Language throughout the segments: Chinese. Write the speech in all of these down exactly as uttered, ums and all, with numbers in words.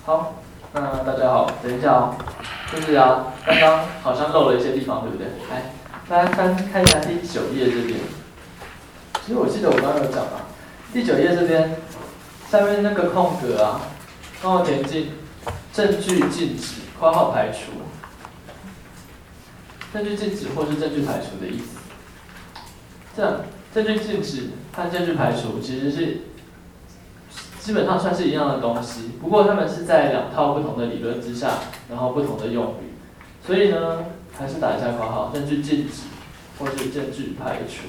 好，那大家好，等一下哦，就是啊，刚刚好像漏了一些地方，对不对？来，大家翻看一下第九页这边。其实我记得我刚刚有讲啊，第九页这边下面那个空格啊，帮我填进证据禁止（括号排除）。证据禁止或是证据排除的意思。这样，证据禁止和证据排除其实是基本上算是一样的东西，不过它们是在两套不同的理论之下，然后不同的用语。所以呢，还是打一下括号，证据禁止或是证据排除。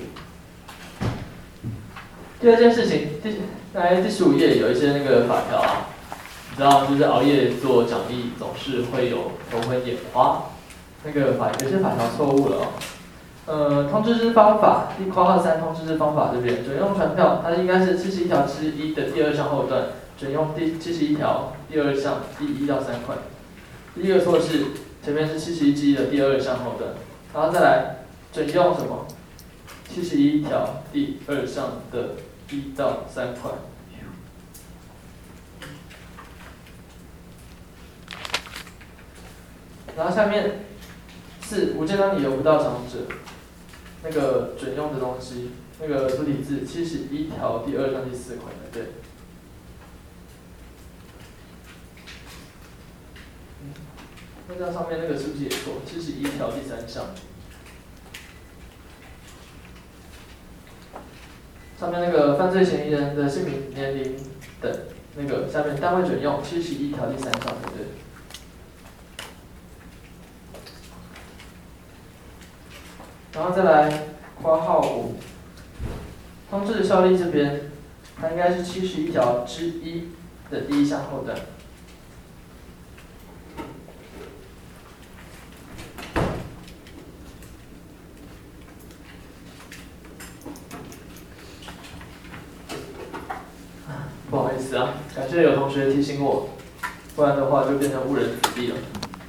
第二件事情，第来第十五页有一些那个法条啊，你知道就是熬夜做讲义总是会有头昏眼花，那个法有些法条错误了哦。呃，通知之方法，第括号三通知之方法这边准用传票，它应该是七十一条之一的第二项后段，准用第七十一条第二项第一到三块。第一个错是前面是七十一之一的第二项后段，然后再来准用什么？七十一条第二项的一到三块。然后下面是无正当理由不到场者，那个准用的东西，那个主体字七十一条第二项第四款的，对。嗯，那这样上面那个是不是也错？七十一条第三项。上面那个犯罪嫌疑人的姓名、年龄等，那个下面单位准用七十一条第三项，对不对？然后再来括号五，通知的效力这边，它应该是七十一条之一的第一项后段。不好意思啊，感谢有同学提醒我，不然的话就变成误人子弟了。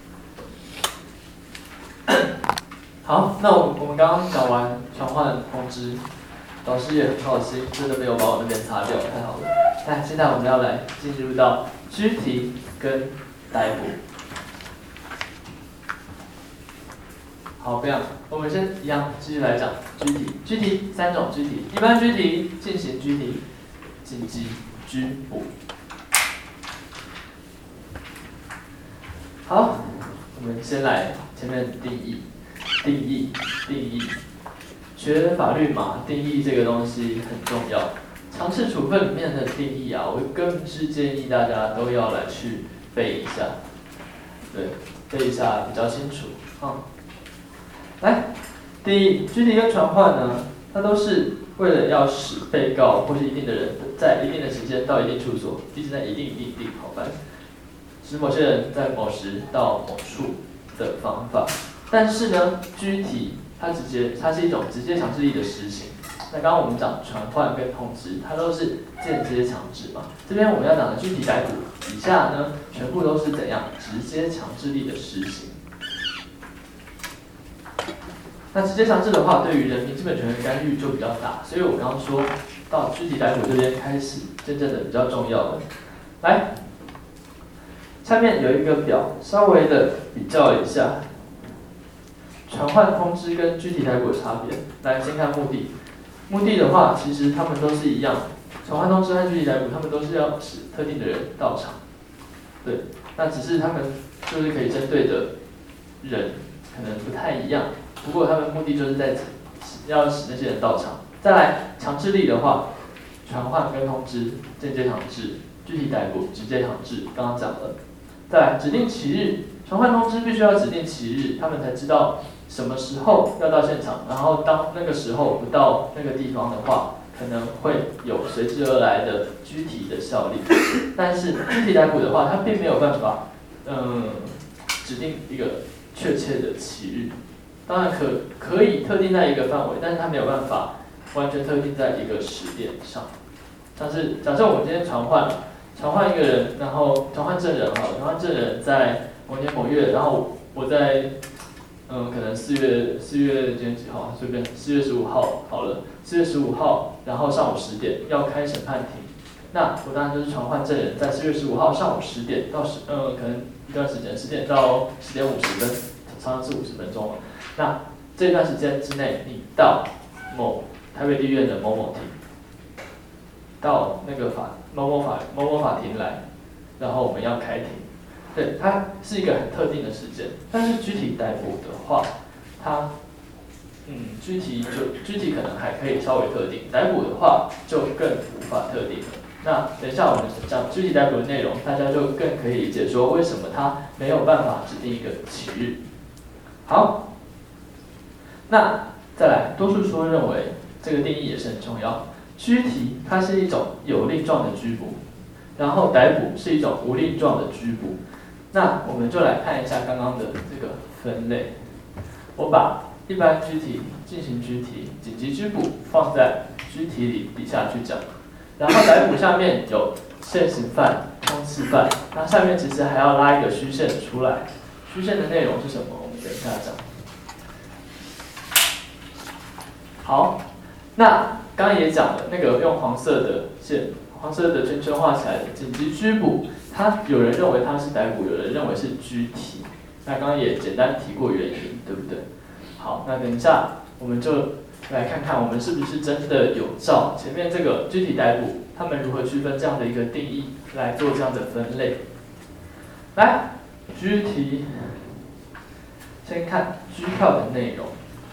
好，那我我们刚刚讲完传唤通知，老师也很好心，真的没有把我那边擦掉，太好了。那现在我们要来进入到拘提跟逮捕。好，这样，我们先一样继续来讲拘提。拘提三种拘提：一般拘提、进行拘提、紧急拘捕。好，我们先来前面定义。定义，定义，学法律嘛，定义这个东西很重要。强制处分里面的定义啊，我更是建议大家都要来去背一下，对，背一下比较清楚。嗯，来，定义，拘提跟传唤呢，它都是为了要使被告或是一定的人在一定的时间到一定处所，一直在一定一定地好办，使某些人在某时到某处的方法。但是呢，拘提它直接它是一种直接强制力的实行。那刚刚我们讲传唤跟通知，它都是间接强制嘛。这边我们要讲的拘提逮捕，以下呢全部都是怎样直接强制力的实行。那直接强制的话，对于人民基本权的干预就比较大，所以我刚刚说到拘提逮捕这边开始真正的比较重要的。来，下面有一个表，稍微的比较一下。传唤通知跟拘提逮捕的差别，来先看目的。目的的话，其实他们都是一样，传唤通知和拘提逮捕，他们都是要使特定的人到场。对，那只是他们就是可以针对的人可能不太一样，不过他们目的就是在要使那些人到场。再来强制力的话，传唤跟通知间接强制，拘提逮捕直接强制，刚刚讲了。再来指定期日，传唤通知必须要指定期日，他们才知道什么时候要到现场，然后当那个时候不到那个地方的话，可能会有随之而来的拘提的效力。但是拘提逮捕的话，它并没有办法，嗯，指定一个确切的期日。当然可可以特定在一个范围，但是它没有办法完全特定在一个时点上。像是假设我们今天传唤，传唤一个人，然后传唤证人好了，传唤证人在某年某月，然后我在。嗯，可能四月四月今天几号？随便，四月十五号好了。四月十五号，然后上午十点要开审判庭， 那我当然就是传唤证人在四月十五号上午十点到十呃可能一段时间十点到十点五十分，常常是五十分钟嘛。那这段时间之内，你到某台北地院的某某庭，到那个法某某法某某法庭来，然后我们要开庭。对，它是一个很特定的时间，但是具体逮捕的话，它嗯具体就具体可能还可以稍微特定，逮捕的话就更无法特定了。那等一下我们讲具体逮捕的内容，大家就更可以理解说为什么它没有办法指定一个期日。好，那再来，多数说认为这个定义也是很重要。拘提它是一种有令状的拘捕，然后逮捕是一种无令状的拘捕。那我们就来看一下刚刚的这个分类。我把一般拘提、进行拘提、紧急拘捕放在拘提里底下去讲，然后逮捕下面有现行犯、通缉犯，那下面其实还要拉一个虚线出来。虚线的内容是什么？我们等一下讲。好，那刚刚也讲了，那个用黄色的线、黄色的圈圈画起来的紧急拘捕，它有人认为它是逮捕，有人认为是拘提。那刚刚也简单提过原因，对不对？好，那等一下我们就来看看我们是不是真的有照前面这个拘提逮捕，他们如何区分这样的一个定义来做这样的分类。来，拘提，先看拘票的内容。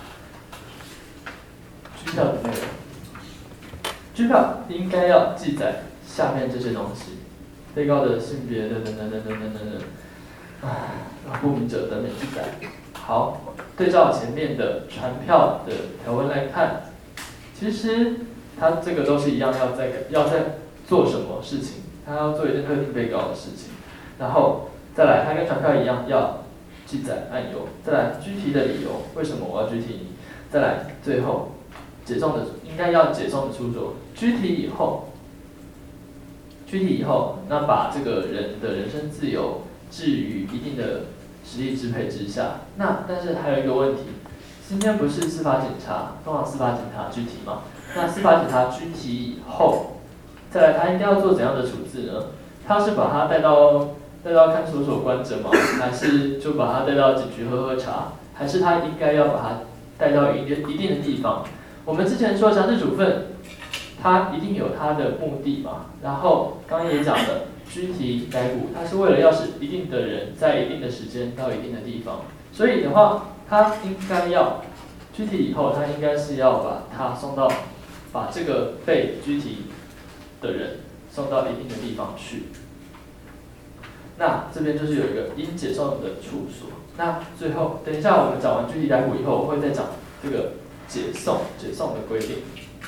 拘票的内容，拘票应该要记载下面这些东西：被告的性别等等等等等等等等，啊，不明者等等记载。好，对照前面的传票的条文来看，其实它这个都是一样，要在要在做什么事情，它要做一件特定被告的事情，然后再来，它跟传票一样要记载案由，再来拘提的理由，为什么我要拘提你，再来最后。解送的应该要解送的出所，拘提以后，拘提以后，那把这个人的人身自由置于一定的实力支配之下。那但是还有一个问题，今天不是司法警察，通常司法警察拘提嘛？那司法警察拘提以后，再来他应该要做怎样的处置呢？他是把他带到带到看守所关着吗？还是就把他带到警局喝喝茶？还是他应该要把他带到一定一定的地方？我们之前说强制处分，它一定有它的目的嘛。然后刚刚也讲了，拘提逮捕，它是为了要使一定的人在一定的时间到一定的地方。所以的话，它应该要拘提以后，它应该是要把它送到，把这个被拘提的人送到一定的地方去。那这边就是有一个应解送的处所。那最后，等一下我们讲完拘提逮捕以后，我会再讲这个。解送解送的规定，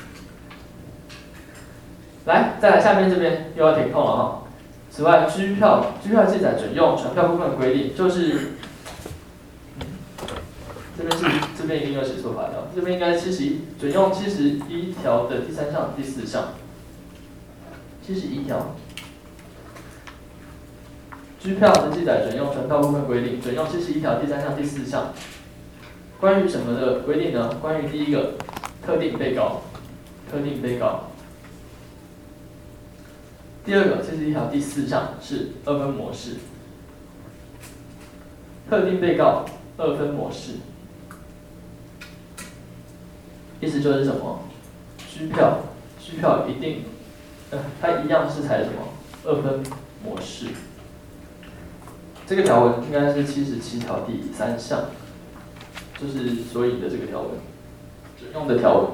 来，再来下面这边又要填空了哈。此外，拘票拘票记载准用传票部分的规定，就是，嗯，这边是这边一定有写错法条，这边应该是七十一准用七十一条的第三项第四项，七十一条。拘票的记载准用传票部分规定，准用七十一条第三项第四项。关于什么的规定呢？关于第一个特定被告，特定被告。第二个七十一条第四项是二分模式，特定被告二分模式，意思就是什么？拘票，拘票一定，呃，它一样是采什么二分模式。这个条文应该是七十七条第三项。就是所引的这个条文，准用的条文。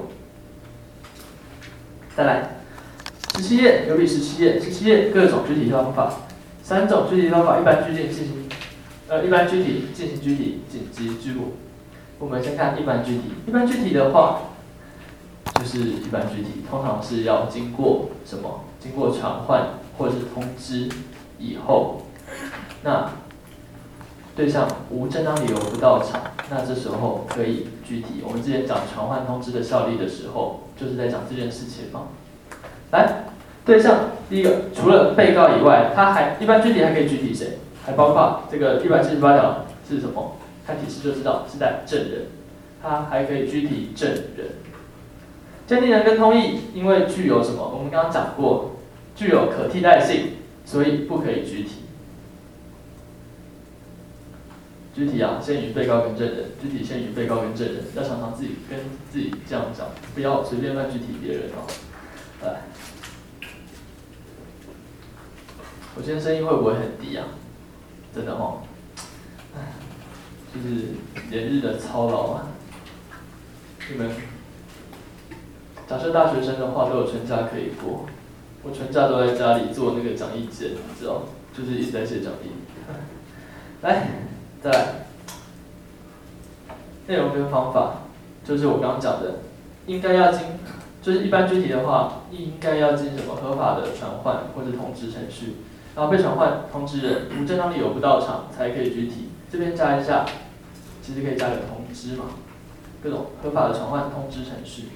再来，十七页有比十七页，十七页各种拘提方法，三种拘提方法：一般拘提进行，呃，一般拘提、进行拘提、紧急拘捕。我们先看一般拘提，一般拘提的话，就是一般拘提，通常是要经过什么？经过传唤或者是通知以后，那对象无正当理由不到场，那这时候可以拘提。我们之前讲传唤通知的效力的时候，就是在讲这件事情嘛。来，对象第一个，除了被告以外，他还一般拘提还可以拘提谁？还包括这个一百七十八条是什么？看提示就知道是在证人，他还可以拘提证人。鉴定人跟通译，因为具有什么？我们刚刚讲过， 具有可替代性，所以不可以拘提。拘提啊，限于被告跟证人，拘提限于被告跟证人，要常常自己跟自己这样讲，不要随便乱拘提别人哦。来，我今天声音会不会很低啊？真的哦，就是连日的操劳啊。你们假设大学生的话，都有春假可以过，我春假都在家里做那个讲义简，你知道，就是一直在写讲义。来。再来，内容跟方法，就是我刚刚讲的，应该要经，就是一般拘提的话，应该要经什么合法的传唤或者通知程序，然后被传唤通知人无正当理由不到场才可以拘提。这边加一下，其实可以加个通知嘛，各种合法的传唤通知程序。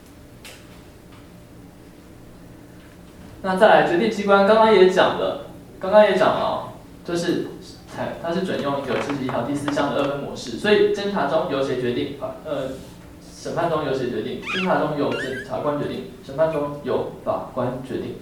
那再来决定机关，刚刚也讲了，刚刚也讲了、哦，就是。它是准用一个七十一条第四项的二分模式，所以侦查中由谁决定？法呃，审判中由谁决定？侦查中由检察官决定，审判中由法官决定。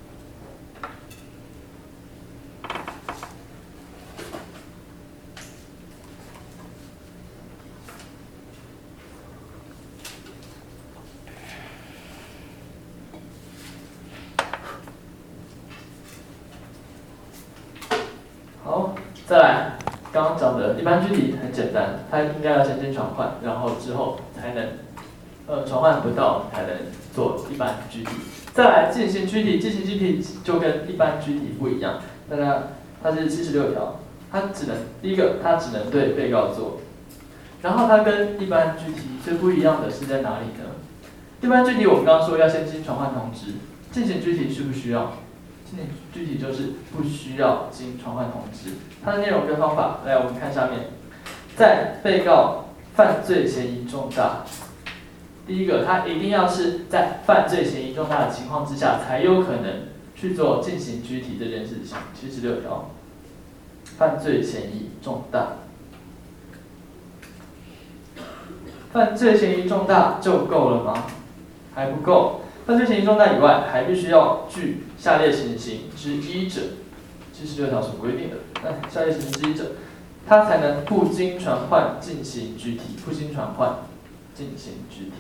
好。再来，刚刚讲的一般拘提很简单，它应该要先经传唤，然后之后才能，呃，传唤不到才能做一般拘提。再来进行拘提，进行拘提就跟一般拘提不一样，大家它是七十六条，它只能第一个它只能对被告做，然后它跟一般拘提最不一样的是在哪里呢？一般拘提我们刚刚说要先经传唤通知，进行拘提需不需要？进行拘提就是不需要经传唤通知。它的内容跟方法，来我们看下面，在被告犯罪嫌疑重大，第一个，他一定要是在犯罪嫌疑重大的情况之下，才有可能去做进行拘提这件事情。七十六条，犯罪嫌疑重大，犯罪嫌疑重大就够了吗？还不够。犯罪嫌疑重大以外，还必须要具下列情形之一者，七十六条所规定的。那下列情形之一者，他才能不经传唤进行拘提，不经传唤进行拘提。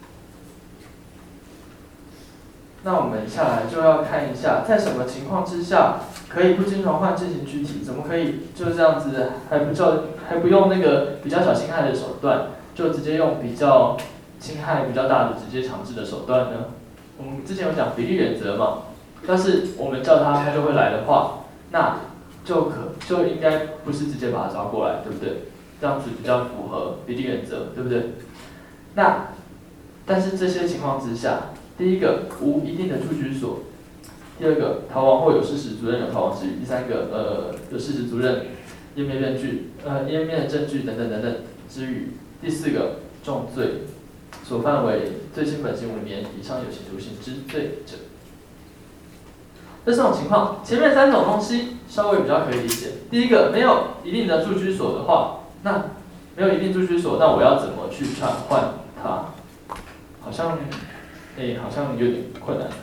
那我们下来就要看一下，在什么情况之下可以不经传唤进行拘提？怎么可以就这样子还不叫还不用那个比较小侵害的手段，就直接用比较侵害比较大的直接强制的手段呢？我们之前有讲比例原则嘛，要是我们叫他他就会来的话，那就可就应该不是直接把他抓过来，对不对？这样子比较符合比例原则，对不对？那但是这些情况之下，第一个无一定的住居所，第二个逃亡或有事实足认有逃亡之余，第三个呃有事实足认页面证据呃页面证据等等等等之余，第四个重罪。所犯为最轻本刑五年以上有期徒刑之罪者，这四种情况，前面三种东西稍微比较可以理解。第一个，没有一定的住居所的话，那没有一定住居所，那我要怎么去传唤他？好像，哎、欸，好像有点困难。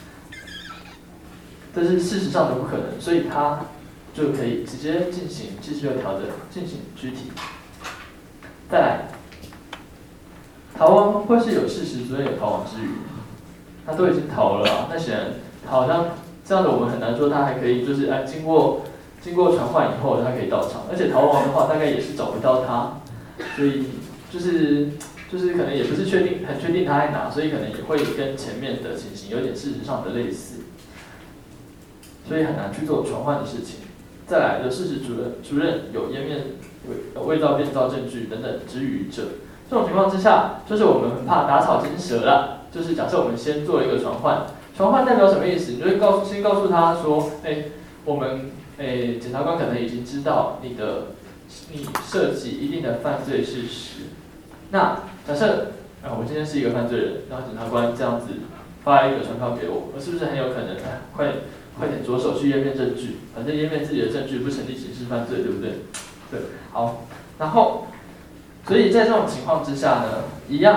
这是事实上的不可能，所以他就可以直接进行七十六条的进行拘提。再来。逃亡或是有事实足认有逃亡之余，他都已经逃了啊，那显然好像这样的我们很难说他还可以就是哎经过经过传唤以后他可以到场，而且逃亡的话大概也是找不到他，所以就是就是可能也不是确定很确定他在哪，所以可能也会跟前面的情形有点事实上的类似，所以很难去做传唤的事情。再来有事实足认足认有湮灭有伪造变造证据等等之余者。这种情况之下，就是我们很怕打草惊蛇啦。就是假设我们先做了一个传唤，传唤代表什么意思？你就会告诉先告诉他说，哎、欸，我们哎、欸、检察官可能已经知道你的你涉及一定的犯罪事实。那假设啊，我今天是一个犯罪人，然后检察官这样子发一个传票给我，我是不是很有可能哎快快点着手去湮灭证据？反正湮灭自己的证据不成立刑事犯罪，对不对？对，好，然后。所以在这种情况之下呢，一样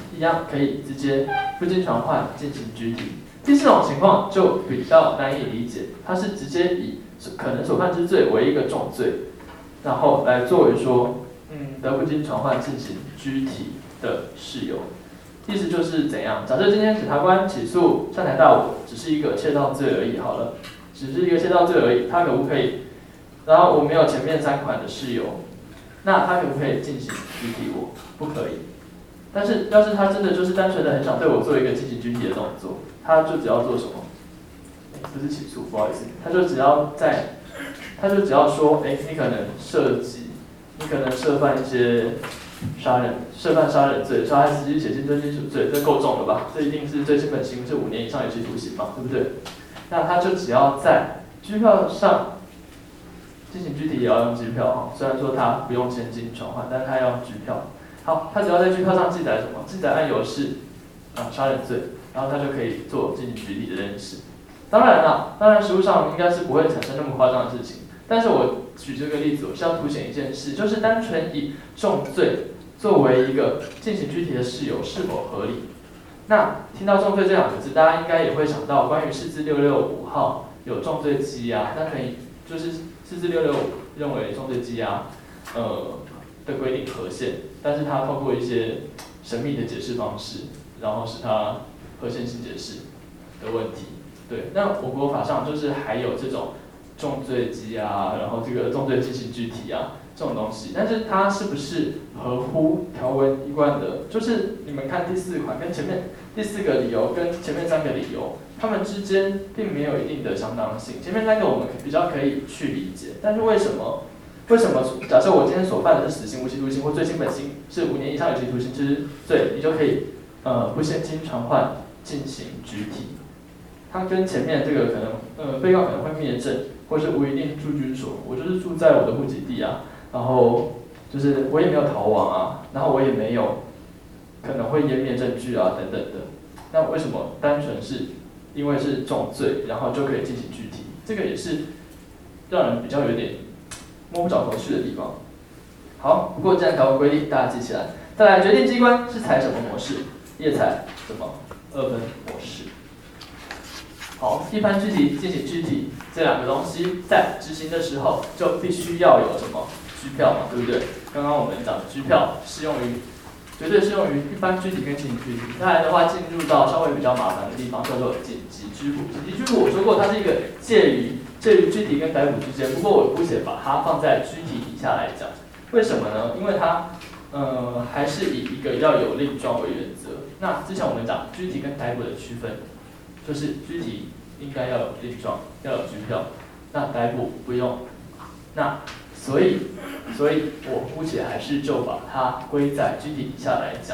一样可以直接不经传唤进行拘提。第四种情况就比较难以理解，它是直接以可能所犯之罪为一个重罪，然后来作为说，嗯，得不经传唤进行拘提的事由。意思就是怎样？假设今天检察官起诉上台大我只是一个窃盗罪而已，好了，只是一个窃盗罪而已，他可不可以？然后我没有前面三款的事由，那他可不可以进行拘提我？不可以。但是要是他真的就是单纯的很想对我做一个进行拘提的动作，他就只要做什么？不是起诉，不好意思，他就只要在，他就只要说，哎，你可能涉及，你可能涉犯一些杀人、涉犯杀人罪、杀害死尸、血亲尊亲属罪，这够重了吧？这一定是最轻本刑是五年以上有期徒刑嘛，对不对？那他就只要在拘票上进行拘提，也要用拘票哈。虽然说他不用现金传唤，但他要用拘票。好，他只要在拘票上记载什么？记载案由是啊杀人罪，然后他就可以做进行拘提的这件事。当然啦，当然实务上应该是不会产生那么夸张的事情。但是我举这个例子，我是要凸显一件事，就是单纯以重罪作为一个进行具体的事由是否合理？那听到重罪这两个字，大家应该也会想到关于释字六六五号有重罪羁押，单纯就是释字六六五认为重罪羁押呃的规定合宪，但是它透过一些神秘的解释方式，然后使它合宪性解释的问题。对，那我国法上就是还有这种重罪羁押，然后这个重罪进行具体啊这种东西，但是它是不是合乎条文一贯的？就是你们看第四款跟前面第四个理由跟前面三个理由，它们之间并没有一定的相当性。前面三个我们比较可以去理解，但是为什么？为什么？假设我今天所犯的是死刑、无期徒刑或最轻本刑是五年以上有期徒刑之罪，你就可以呃不现金传唤进行拘提。它跟前面这个可能呃被告可能会灭证，或是无一定住居所，我就是住在我的户籍地啊，然后就是我也没有逃亡啊，然后我也没有可能会湮灭证据啊等等的。那为什么单纯是因为是重罪，然后就可以进行拘提？这个也是让人比较有点摸不着头绪的地方。好，不过既然条文规定，大家记起来。再来，决定机关是采什么模式？业采什么二分模式？好，一般拘提、进行拘提这两个东西，在执行的时候就必须要有什么拘票嘛，对不对？刚刚我们讲的拘票适用于，绝对适用于一般拘提跟进行拘提。再来的话，进入到稍微比较麻烦的地方，叫做紧急拘捕。紧急拘捕我说过，它是一个介于介于拘提跟逮捕之间，不过我姑且把它放在拘提底下来讲。为什么呢？因为它呃还是以一个要有令状为原则。那之前我们讲拘提跟逮捕的区分。就是拘提应该要有令状，要有拘票，那逮捕不用。那所以，所以我姑且还是就把它归在拘提底下来讲。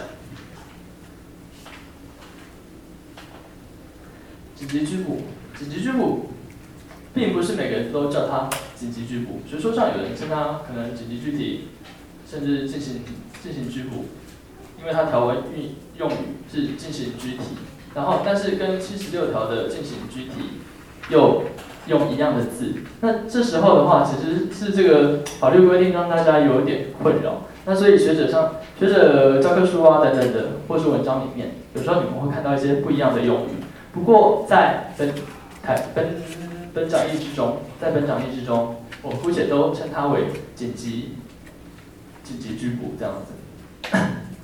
紧急拘捕，紧急拘捕，并不是每个人都叫它紧急拘捕，学说上有人称它可能紧急拘提，甚至进行进行拘捕，因为它条文运用语是进行拘提。然后，但是跟七十六条的进行拘提又用一样的字，那这时候的话，其实是这个法律规定让大家有点困扰。那所以学者上、学者教科书啊等等的，或是文章里面，有时候你们会看到一些不一样的用语。不过在本台本本讲义之中，在本讲义之中，我们姑且都称它为紧急紧急拘捕这样子。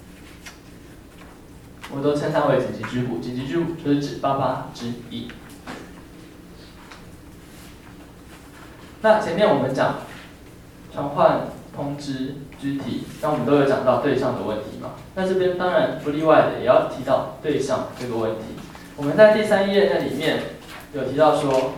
我们都称它为紧急拘捕，紧急拘捕就是指八八之一。那前面我们讲传唤、通知、拘提，那我们都有讲到对象的问题嘛。那这边当然不例外的，也要提到对象这个问题。我们在第三页那里面有提到说，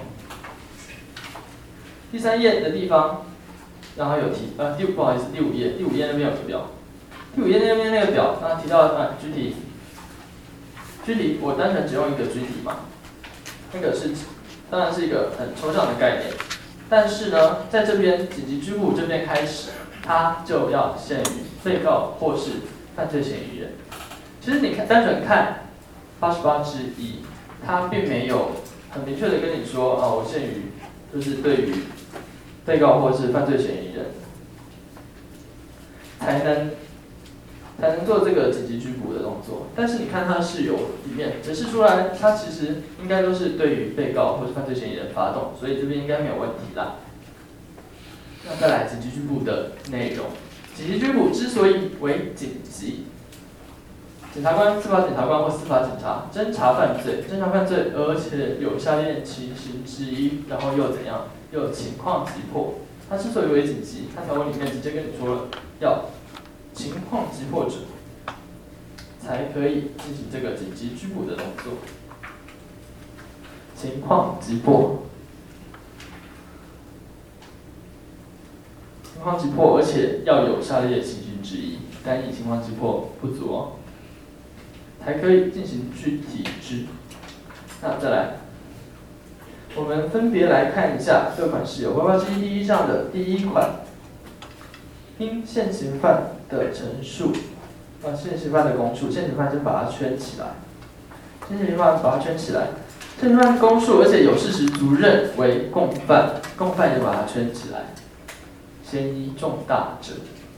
第三页的地方，然后有提呃第不好意思第五页，第五页那边有个表，第五页那边那个表，刚刚提到啊拘提。拘提，我单纯只用一个拘提嘛，那个是当然是一个很抽象的概念，但是呢，在这边紧急拘捕这边开始，它就要限于被告或是犯罪嫌疑人。其实你看单纯看八十八之一，它并没有很明确的跟你说啊，我限于就是对于被告或是犯罪嫌疑人才能。才才能做这个紧急拘捕的动作。但是你看它事由里面解释出来，它其实应该都是对于被告或是犯罪嫌疑人发动，所以这边应该没有问题啦。那再来紧急拘捕的内容，紧急拘捕之所以为紧急，检察官、司法检察官或司法警察侦查犯罪，侦查犯罪，而且有下列情形之一，然后又怎样？又情况急迫。它之所以为紧急，它条文里面直接跟你说了，要情况急迫者才可以进行这个紧急拘捕的动作。情况急迫，情况急迫，而且要有下列情形之一，单以情况急迫不足哦，才可以进行具体之。那再来。我们分别来看一下各款事由。八八之一第一项的第一款，因现行犯的陈述，啊，现行犯的供述，现行犯先把它圈起来，现行犯把它圈起来，现行犯供述，而且有事实足认为共犯，共犯也把它圈起来，嫌疑重大者。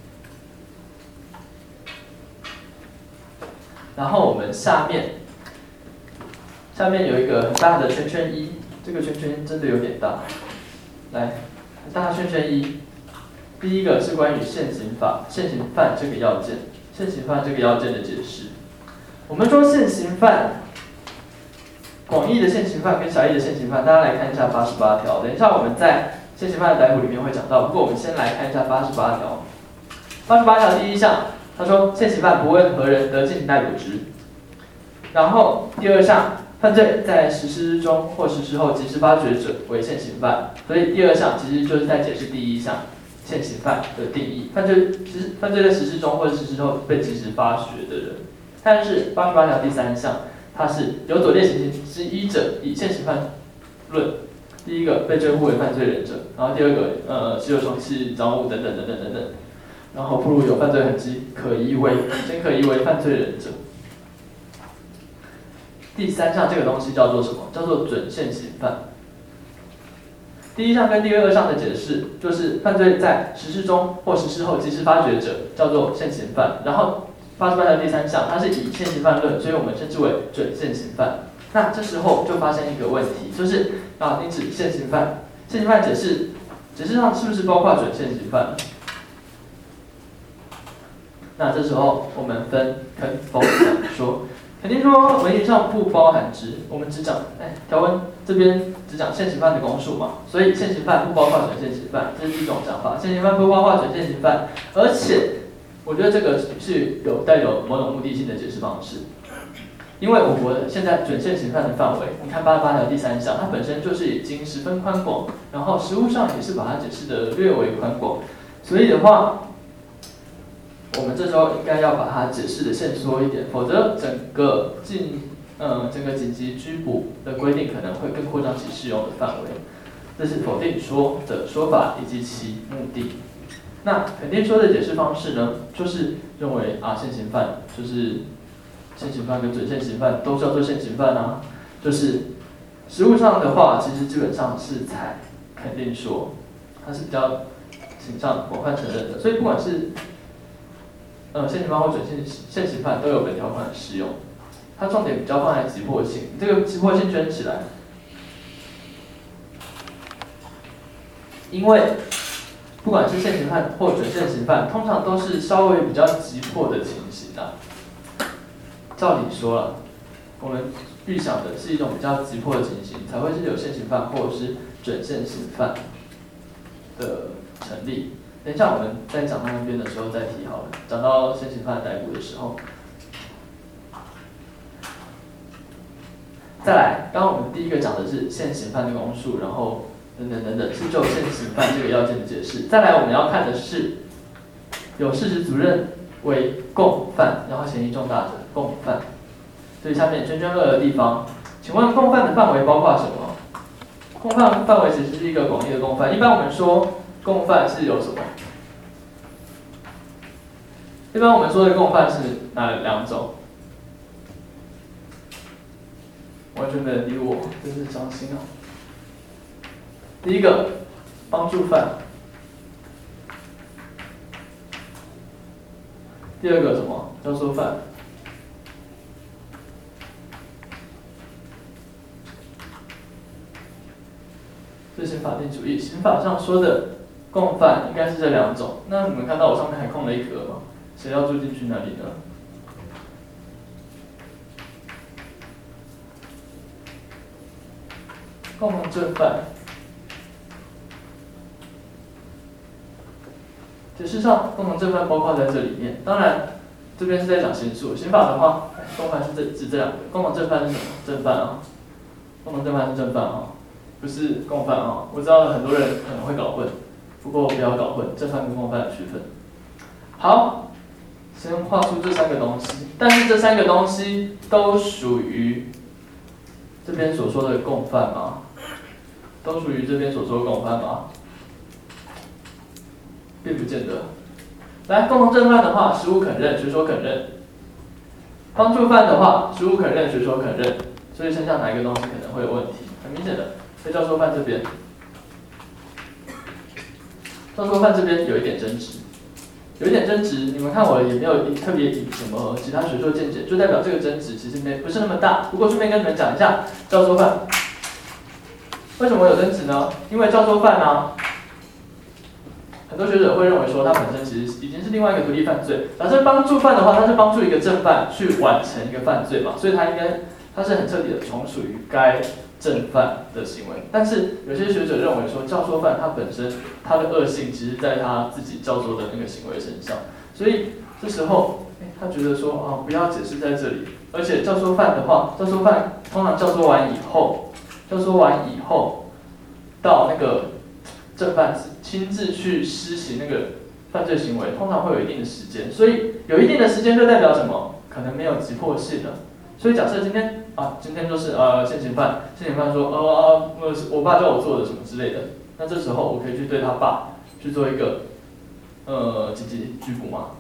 然后我们下面，下面有一个很大的圈圈一。这个圈圈真的有点大，来，大圈圈一，第一个是关于现行法、现行犯这个要件，现行犯这个要件的解释。我们说现行犯，广义的现行犯跟狭义的现行犯，大家来看一下八十八条。等一下我们在现行犯的逮捕里面会讲到，不过我们先来看一下八十八条。八十八条第一项，他说现行犯不问何人得进行逮捕之，然后第二项。犯罪在实施中或实施后及时发觉者为现行犯，所以第二项其实就是在解释第一项现行犯的定义。犯罪实犯罪在实施中或者实施后被及时发觉的人，但是八十八条第三项，它是有左列情形之一者，以现行犯论。第一个被证护为犯罪人者，然后第二个呃持有凶器、赃物等等等等等等，然后暴露有犯罪痕迹，可疑为先可疑为犯罪人者。第三项这个东西叫做什么？叫做准现行犯。第一项跟第二项的解释就是犯罪在实施中或实施后及时发觉者叫做现行犯。然后八十八条第三项，它是以现行犯论，所以我们称之为准现行犯。那这时候就发生一个问题，就是啊，你指现行犯，现行犯解释解释上是不是包括准现行犯？那这时候我们分肯否讲说。肯定说文言上不包含之，我们只讲哎条文这边只讲现行犯的供述嘛，所以现行犯不包括准现行犯，这是第一种讲法。现行犯不包括准现行犯，而且我觉得这个是有带有某种目的性的解释方式，因为我国的现在准现行犯的范围，你看八十八条第三项，它本身就是已经十分宽广，然后实务上也是把它解释的略为宽广，所以的话。我们这时候应该要把它解释的限缩一点，否则整个进嗯整个紧急拘捕的规定可能会更扩张其适用的范围。这是否定说的说法以及其目的。那肯定说的解释方式呢，就是认为啊现行犯就是现行犯跟准现行犯都叫做现行犯啊，就是实务上的话，其实基本上是采肯定说，它是比较倾向广泛承认的，所以不管是呃，现行犯或准现现行犯都有本条款的适用，它重点比较放在急迫性，这个急迫性圈起来，因为不管是现行犯或准现行犯，通常都是稍微比较急迫的情形啊。照理说了，我们预想的是一种比较急迫的情形，才会是有现行犯或者是准现行犯的成立。等一下我们在讲到那边的时候再提好了，讲到现行犯逮捕的时候。再来，刚刚我们第一个讲的是现行犯的供述，然后等等等等，是就现行犯这个要件的解释。再来我们要看的是有事实足认为共犯，然后嫌疑重大者共犯。所以下面圈圈二的地方，请问共犯的范围包括什么？共犯范围其实是一个广义的共犯，一般我们说共犯是有什么？一般我们说的共犯是哪两种？完全没人理我，真是伤心啊！第一个，帮助犯；第二个什么？ 教唆犯。这是法定主义，刑法上说的共犯应该是这两种。那你们看到我上面还空了一格吗？谁要住进去那里呢？共同正犯。解释上，共同正犯包括在这里面。当然，这边是在讲刑诉。刑法的话，共犯是这指这两个。共同正犯是什么？正犯啊。共同正犯是正犯啊，不是共犯啊。我知道很多人可能会搞混，不过不要搞混正犯跟共犯的区分。好，先画出这三个东西，但是这三个东西都属于这边所说的共犯吗？都属于这边所说的共犯吗？并不见得。来，共同正犯的话，实务肯认，学说肯认；帮助犯的话，实务肯认，学说肯认。所以剩下哪一个东西可能会有问题？很明显的，在教唆犯这边，教唆犯这边有一点争执，有一点争执。你们看我也没有特别以什么其他学说见解，就代表这个争执其实没不是那么大。不过顺便跟你们讲一下，教唆犯为什么有争执呢？因为教唆犯呢。很多学者会认为说，它本身其实已经是另外一个独立犯罪。假设帮助犯的话，它是帮助一个正犯去完成一个犯罪嘛，所以它应该它是很彻底的从属于该正犯的行为。但是有些学者认为说，教唆犯它本身它的恶性其实在他自己教唆的那个行为身上，所以这时候他觉得说啊，不要解释在这里。而且教唆犯的话，教唆犯通常教唆完以后，教唆完以后到那个正犯亲自去施行那个犯罪行为，通常会有一定的时间，所以有一定的时间就代表什么？可能没有急迫性了。所以假设今天啊，今天就是呃现行犯，现行犯说呃呃我爸叫我做的什么之类的，那这时候我可以去对他爸去做一个呃紧急拘捕吗？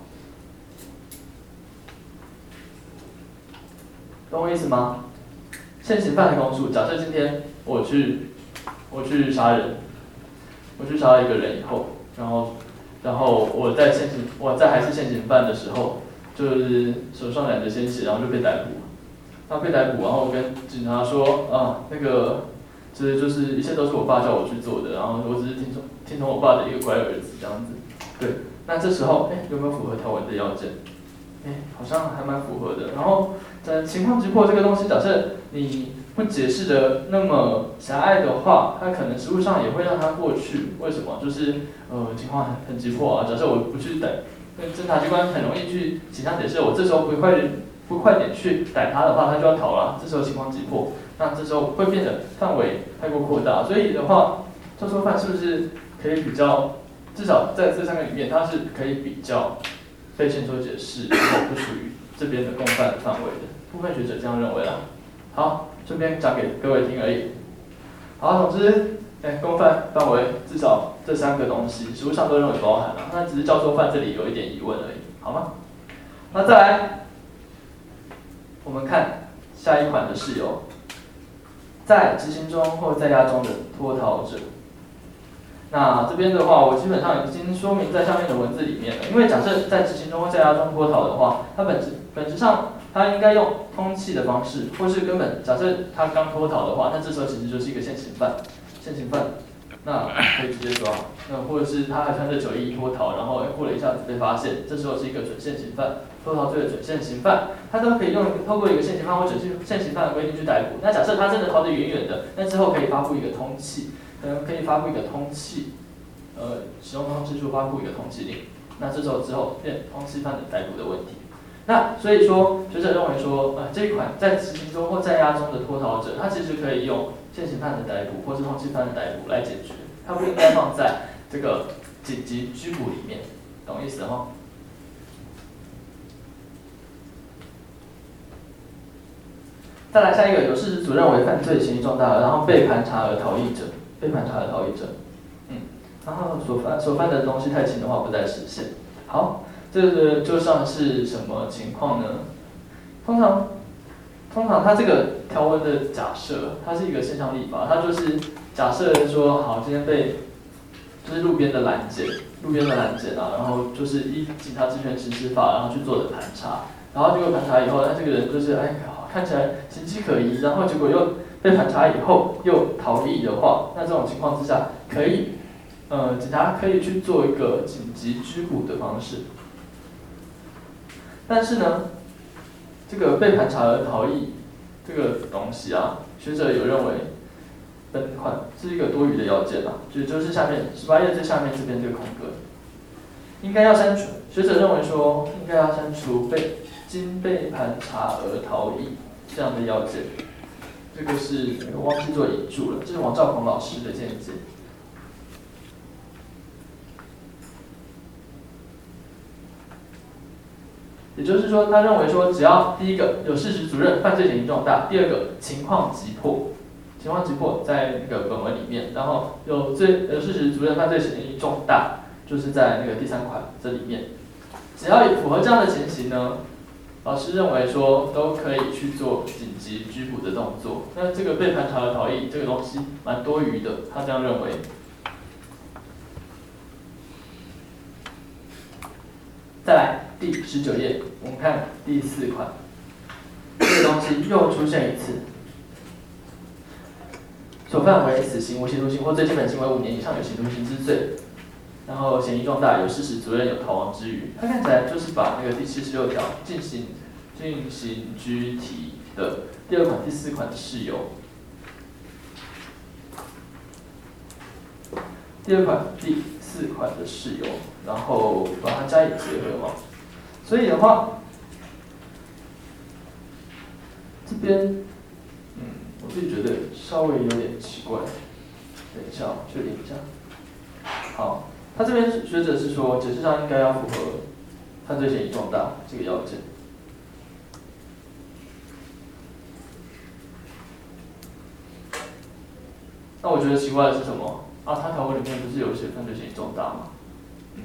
懂我意思吗？现行犯的公诉，假设今天我去我去杀人。我去杀了一个人以后，然后，然后我在现行我在还是现行犯的时候，就是手上染着鲜血，然后就被逮捕。他被逮捕，然后我跟警察说啊，那个，这就是一切都是我爸叫我去做的，然后我只是听从听从我爸的一个乖儿子这样子。对，那这时候哎有没有符合条文的要件？哎，好像还蛮符合的。然后在情况急迫这个东西，假设你不解释的那么狭隘的话，它可能实务上也会让它过去。为什么？就是呃情况很很急迫啊。假设我不去逮，那侦查机关很容易去倾向解释，我这时候不快点不快点去逮他的话，他就要逃了。这时候情况急迫，那这时候会变得范围太过扩大。所以的话，教唆犯是不是可以比较，至少在这三个里面，它是可以比较被线索解释，然后不属于这边的共犯范围的。部分学者这样认为啦。好。顺便讲给各位听而已。好，总之，哎，共犯范围至少这三个东西，实务上都认为包含了，那只是教唆犯这里有一点疑问而已，好吗？那再来，我们看下一款的事由，在执行中或在押中的脱逃者。那这边的话，我基本上已经说明在下面的文字里面了。因为假设在执行中或在押中脱逃的话，它本质本质上它应该用通缉的方式，或是根本假设他刚脱逃的话，那这时候其实就是一个现行犯，现行犯，那可以直接抓。那或者是他还穿着球衣脱逃，然后过了一下子被发现，这时候是一个准现行犯，脱逃罪的准现行犯，他都可以用透过一个现行犯或准现行犯的规定去逮捕。那假设他真的逃得远远的，那之后可以发布一个通缉。可能可以发布一个通缉，呃，使用通知书发布一个通缉令。那这时候之后变通缉犯的逮捕的问题。那所以说，学者认为说，呃，这一款在执行中或在押中的脱逃者，他其实可以用现行犯的逮捕或是通缉犯的逮捕来解决，他不应该放在这个紧急拘捕里面，懂意思哈？再来下一个，有事实组认为犯罪嫌疑重大，然后被盘查而逃逸者。被盘查的逃逸者，嗯，然后所犯所犯的东西太轻的话，不在实现。好，这个就像是什么情况呢？通常，通常它这个条文的假设，它是一个现象立法，它就是假设说，好，今天被就是路边的拦截， 路边的拦截啊，然后就是依警察职权实施法，然后去做的盘查，然后结果盘查以后，那这个人就是哎看起来形迹可疑，然后结果又被盘查以后又逃逸的话，那这种情况之下，可以，呃，警察可以去做一个紧急拘捕的方式。但是呢，这个被盘查而逃逸这个东西啊，学者有认为，本款是一个多余的要件啊，就就是下面十八页最下面这边这个空格，应该要删除。学者认为说，应该要删除被经被盘查而逃逸这样的要件。这个是我忘记做引注了，这是王兆鹏老师的见解。也就是说，他认为说，只要第一个有事实足认犯罪嫌疑重大，第二个情况急迫，情况急迫在那个本文里面，然后有罪有事实足认犯罪嫌疑重大，就是在那个第三款这里面，只要符合这样的情形呢，老师认为说都可以去做紧急拘捕的动作。那这个被盘查的逃逸这个东西蛮多余的，他这样认为。再来第十九页，我们看第四款，这个东西又出现一次，所犯为死刑、无期徒刑或最基本刑为五年以上有期徒刑之罪，然后嫌疑重大，有事实足认有逃亡之余。他看起来就是把那个第七十六条进行进行拘提的第二款、第四款的事由，第二款、第四款的事由，然后把它加以结合嘛。所以的话，这边，嗯，我自己觉得稍微有点奇怪。等一下，确定一下。好，他这边学者是说，解释上应该要符合犯罪嫌疑重大这个要件。那我觉得奇怪的是什么？啊，他条文里面不是有写犯罪嫌疑重大吗？嗯。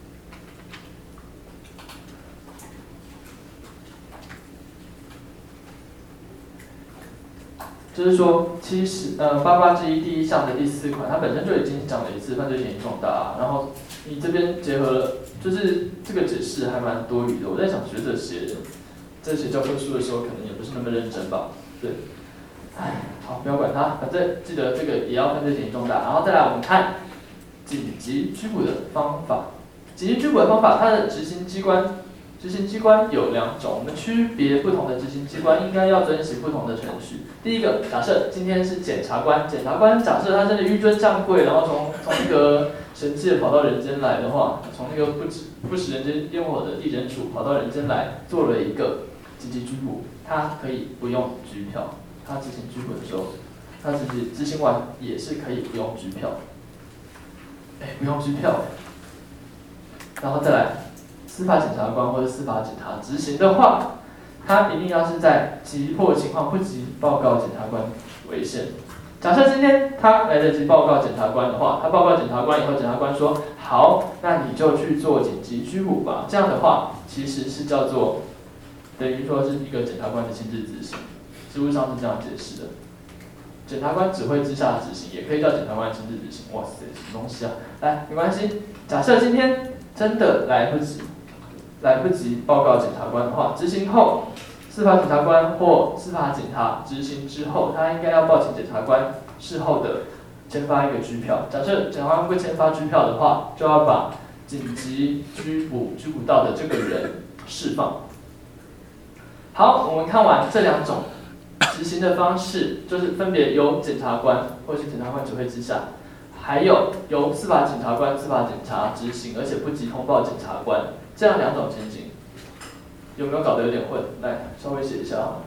就是说，七十呃八八之一第一项的第四款，它本身就已经讲了一次犯罪嫌疑重大、啊，然后你这边结合了，就是这个解释还蛮多余的。我在想，学者写在写教科书的时候，可能也不是那么认真吧？对。唉，好，不要管它，反正记得这个也要犯罪嫌疑重大。然后再来，我们看紧急拘捕的方法。紧急拘捕的方法，它的执行机关，执行机关有两种，我们区别不同的执行机关应该要遵循不同的程序。第一个，假设今天是检察官，检察官假设他真的纡尊降贵，然后从从那个神界跑到人间来的话，从那个不食不食人间烟火的地检署跑到人间来，做了一个紧急拘捕，他可以不用拘票。他执行拘捕的时候，他自己执行完也是可以不用拘票，哎，不用拘票，然后再来，司法检察官或者司法警察执行的话，他一定要是在急迫情况不及报告检察官为限。假设今天他来得及报告检察官的话，他报告检察官以后，检察官说好，那你就去做紧急拘捕吧。这样的话，其实是叫做等于说是一个检察官的亲自执行。实务上是这样解释的，检察官指挥之下执行，也可以叫检察官亲自执行。哇塞，什么东西啊？来，没关系。假设今天真的来不及，来不及报告检察官的话，执行后，司法检察官或司法警察执行之后，他应该要报请检察官事后的签发一个拘票。假设检察官不签发拘票的话，就要把紧急拘捕拘捕到的这个人释放。好，我们看完这两种执行的方式，就是分别由检察官或是检察官指挥之下，还有由司法检察官、司法警察执行，而且不及通报检察官，这样两种情形，有没有搞得有点混？来，稍微写一下啊。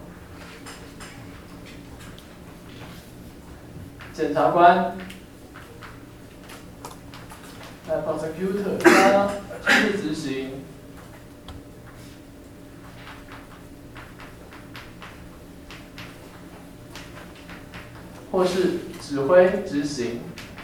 检察官，来 prosecutor 他亲自执行。或是指挥执行，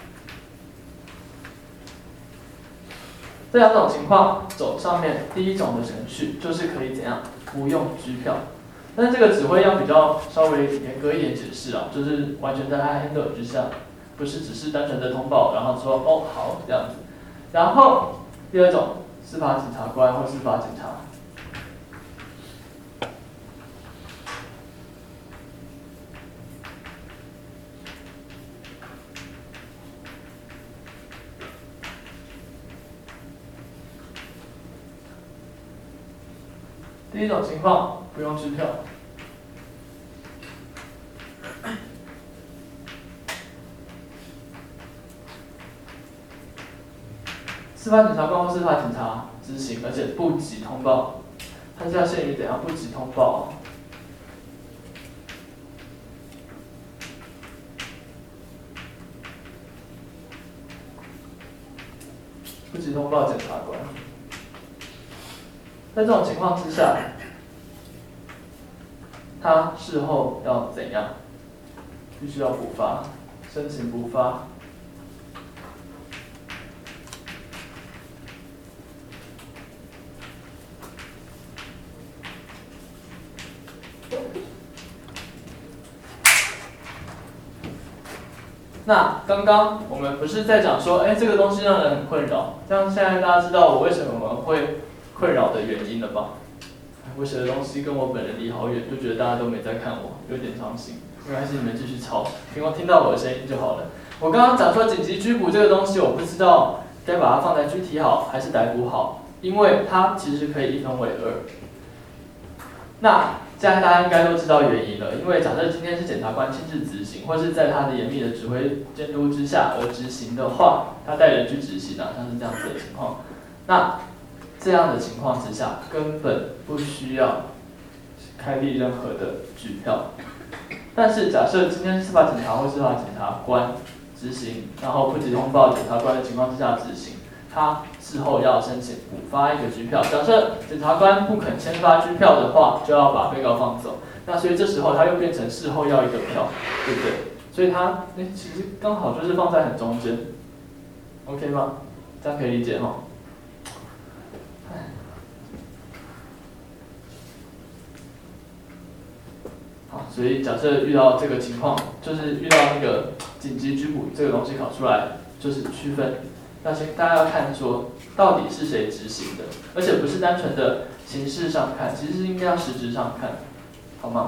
这两种情况走上面第一种的程序，就是可以怎样不用拘票。但是这个指挥要比较稍微严格一点解释啊，就是完全在他 handle 之下，不是只是单纯的通报，然后说哦好这样子。然后第二种，司法检察官或司法警察。第一种情况不用支票。司法检察官或司法警察执行，而且不急通报，它是要限于怎样不急通报？不急通报检察官。在这种情况之下，他事后要怎样？必须要补发，申请补发。那刚刚我们不是在讲说，哎，这个东西让人很困扰，这样现在大家知道我为什么会困扰的原因了吧？我写的东西跟我本人离好远，就觉得大家都没在看我，有点伤心。没关系，你们继续抄，听我听到我的声音就好了。我刚刚讲说紧急拘捕这个东西，我不知道该把它放在拘提好还是逮捕好，因为它其实可以一分为二。那现在大家应该都知道原因了，因为假设今天是检察官亲自执行，或是在他的严密的指挥监督之下而执行的话，他带人去执行啊，像是这样子的情况。那这样的情况之下，根本不需要开立任何的拘票。但是假设今天是司法警察或司法检察官执行，然后不急通报检察官的情况之下执行，他事后要申请补发一个拘票。假设检察官不肯签发拘票的话，就要把被告放走。那所以这时候他又变成事后要一个票，对不对？所以他哎，其实刚好就是放在很中间 ，OK 吗？这样可以理解哈。好，所以假设遇到这个情况，就是遇到那个紧急拘捕这个东西考出来，就是区分。那先大家要看说，到底是谁执行的，而且不是单纯的形式上看，其实是应该要实质上看，好吗？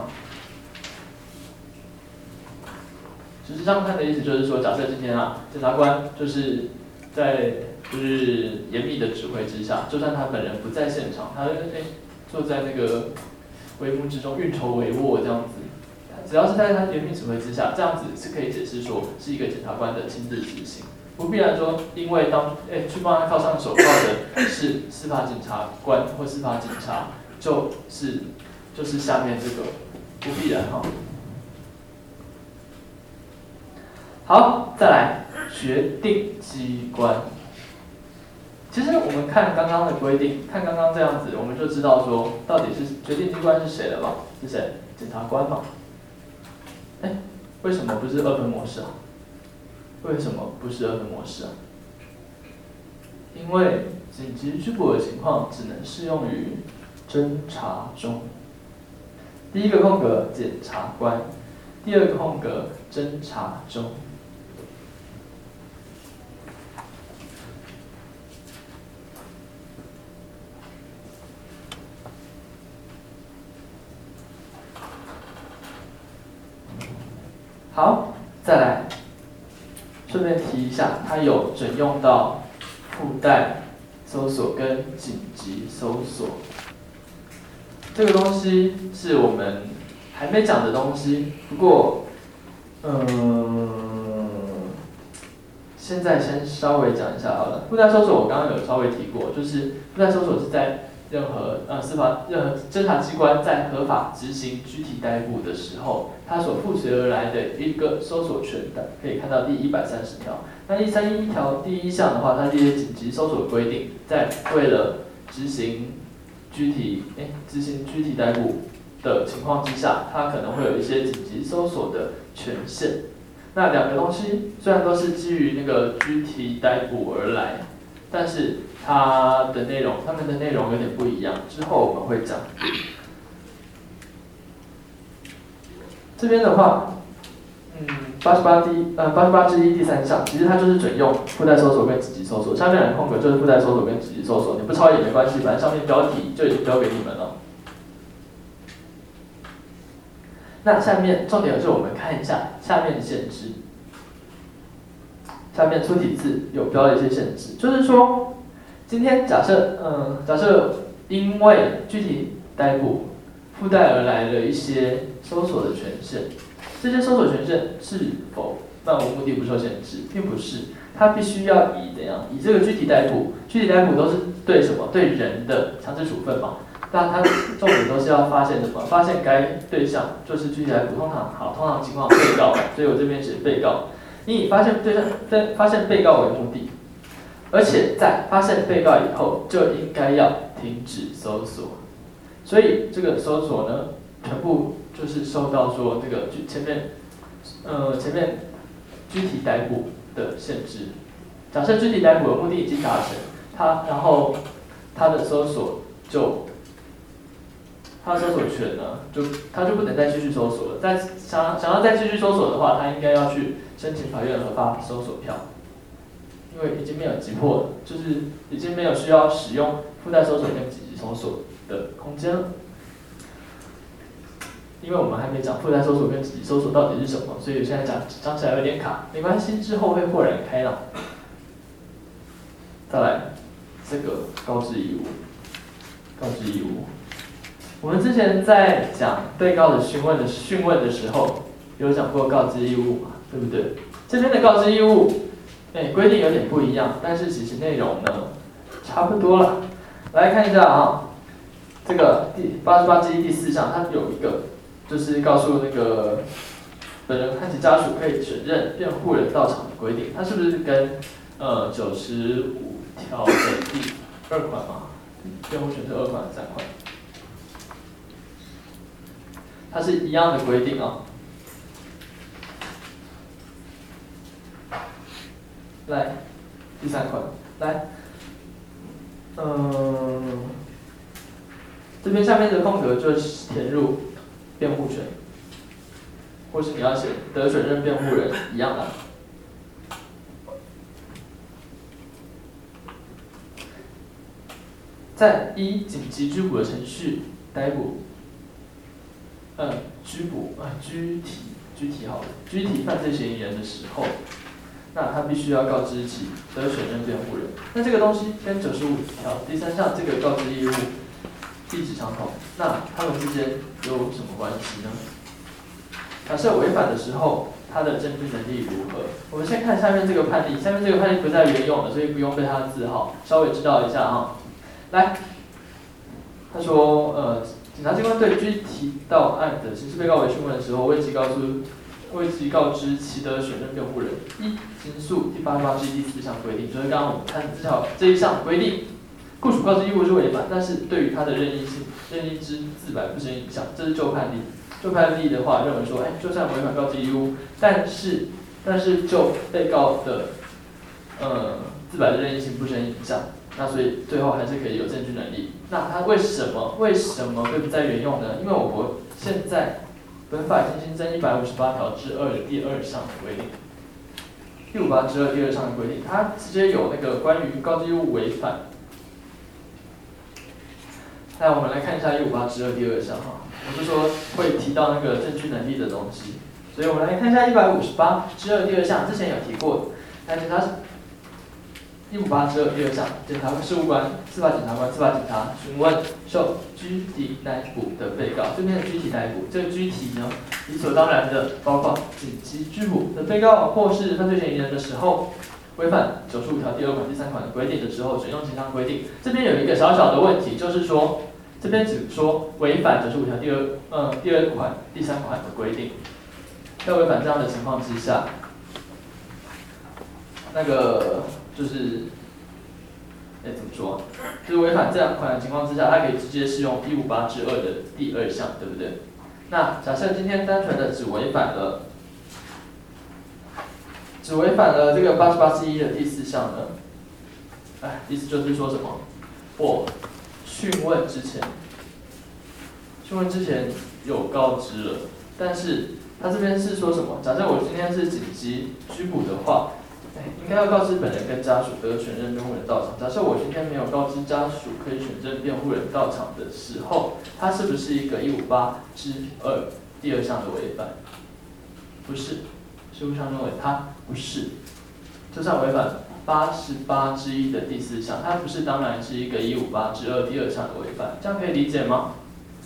实质上看的意思就是说，假设今天啊，检察官就是在就是严密的指挥之下，就算他本人不在现场，他哎坐在那个帷幕之中运筹帷幄这样子，只要是在他严密指挥之下，这样子是可以解释说是一个检察官的亲自执行。不必然说，因为当诶去帮他铐上手铐的是司法检察官或司法警察，就是就是下面这个，不必然哈。好，再来决定机关。其实我们看刚刚的规定，看刚刚这样子，我们就知道说到底是决定机关是谁了吧？是谁？检察官嘛。哎，为什么不是二分模式啊？为什么不是二分模式啊？因为紧急拘捕的情况只能适用于侦查中。第一个空格检察官，第二个空格侦查中。好，再来。顺便提一下，它有准用到附带搜索跟紧急搜索。这个东西是我们还没讲的东西，不过，嗯，现在先稍微讲一下好了。附带搜索我刚刚有稍微提过，就是附带搜索是在任何呃司法任何侦查机关在合法执行具体逮捕的时候，它所附随而来的一个搜索权的，可以看到第一百三十条。那第三一条第一项的话，它列紧急搜索规定，在为了执行具体哎执行具体逮捕的情况之下，它可能会有一些紧急搜索的权限。那两个东西虽然都是基于那个具体逮捕而来，但是它的内容，它们的内容有点不一样，之后我们会讲。这边的话，嗯， 八十八 D 呃八十八之一第三项，其实它就是准用附带搜索跟子集搜索，下面两个空格就是附带搜索跟子集搜索，你不抄也没关系，反正上面标题就已经标给你们了。那下面重点是我们看一下下面的限制，下面粗体字有标了一些限制，就是说，今天假设嗯假设因为具体逮捕附带而来的一些搜索的权限。这些搜索权限是否漫无目的不受限制，并不是，它必须要以怎样？以这个具体逮捕，具体逮捕都是对什么？对人的强制处分嘛。那它重点都是要发现什么？发现该对象就是具体逮捕，通常好，通常情况被告，所以我这边写被告。你以发现对象、对发现被告为目的，而且在发现被告以后，就应该要停止搜索。所以这个搜索呢，全部就是受到说这个前面，呃前面具体逮捕的限制。假设具体逮捕的目的已经达成，它然后它的搜索就，它的搜索权呢，就它就不能再继续搜索了。再想想要再继续搜索的话，它应该要去申请法院核发搜索票，因为已经没有急迫了，就是已经没有需要使用附带搜索跟紧急搜索的空间了。因为我们还没讲附带搜索跟紧急搜索到底是什么，所以现在讲讲起来有点卡，没关系，之后会豁然开朗。再来，这个告知义务，告知义务，我们之前在讲被告的讯问的讯问的时候，有讲过告知义务嘛，对不对？这边的告知义务，哎，规定有点不一样，但是其实内容呢差不多了。来看一下啊，这个第八十八之一第四项，它有一个。就是告诉那个本人和其家属可以选任辩护人到场的规定，它是不是跟呃九十五条的第二款嘛？辩护权是二款三款，它是一样的规定啊。来，第三款，来，嗯，这边下面的空格就是填入。辩护权，或是你要写得选任辩护人一样的。在依紧急拘捕的程序逮捕，呃，拘捕啊、呃、拘提拘提好了，拘提犯罪嫌疑人的时候，那他必须要告知其得选任辩护人。那这个东西跟九十五条第三项这个告知义务一直相同，那他们之间有什么关系呢？假设违反的时候，他的证据能力如何？我们先看下面这个判例，下面这个判例不在原用的，所以不用背它的字号，稍微知道一下啊。来，他说，呃，检察机关对拘提到案的刑事被告为讯问的时候，未即告诉，未即告知其得选任辩护人，依刑诉第八十八之第四项规定，就是刚刚我们看这条这一项规定。雇主告知义务是违反，但是对于他的任意性、任意之自白不生影响，这是旧判例。旧判例的话认为说，哎，就算违反告知义务，但是但是就被告的呃自白的任意性不生影响，那所以最后还是可以有证据能力。那他为什么为什么会不再原用呢？因为我国现在本法已经新增一百五十八条之二的第二项的规定，第五八之二第二项的规定，它直接有那个关于告知义务违反。那我们来看一下一五八之二第二项哈，我是说会提到那个证据能力的东西，所以我们来看一下一百五十八之二第二项，之前有提过。来，检察一五八之二第二项，检察事务官、司法检察官、司法警察询问受拘提逮捕的被告，这边的拘提逮捕，这个拘提呢，理所当然的包括紧急拘捕的被告或是犯罪嫌疑人的时候。违反九十五条第二款、第三款的规定的时候，准用其他规定。这边有一个小小的问题，就是说，这边只说违反九十五条第二呃第二款、第三款的规定。在违反这样的情况之下，那个就是，哎怎么说？就是违反这两款的情况之下，它可以直接适用一五八之二的第二项，对不对？那假设今天单纯的只违反了。只违反了这个八十八之一的第四项呢，哎，意思就是说什么？我讯问之前，讯问之前有告知了，但是他这边是说什么？假设我今天是紧急拘捕的话，哎，应该要告知本人跟家属得选任辩护人到场。假设我今天没有告知家属可以选任辩护人到场的时候，它是不是一个一五八之二第二项的违反？不是，实务上认为它不是，就算违反八十八之一的第四项，它不是当然是一个一五八之二第二项的违反，这样可以理解吗？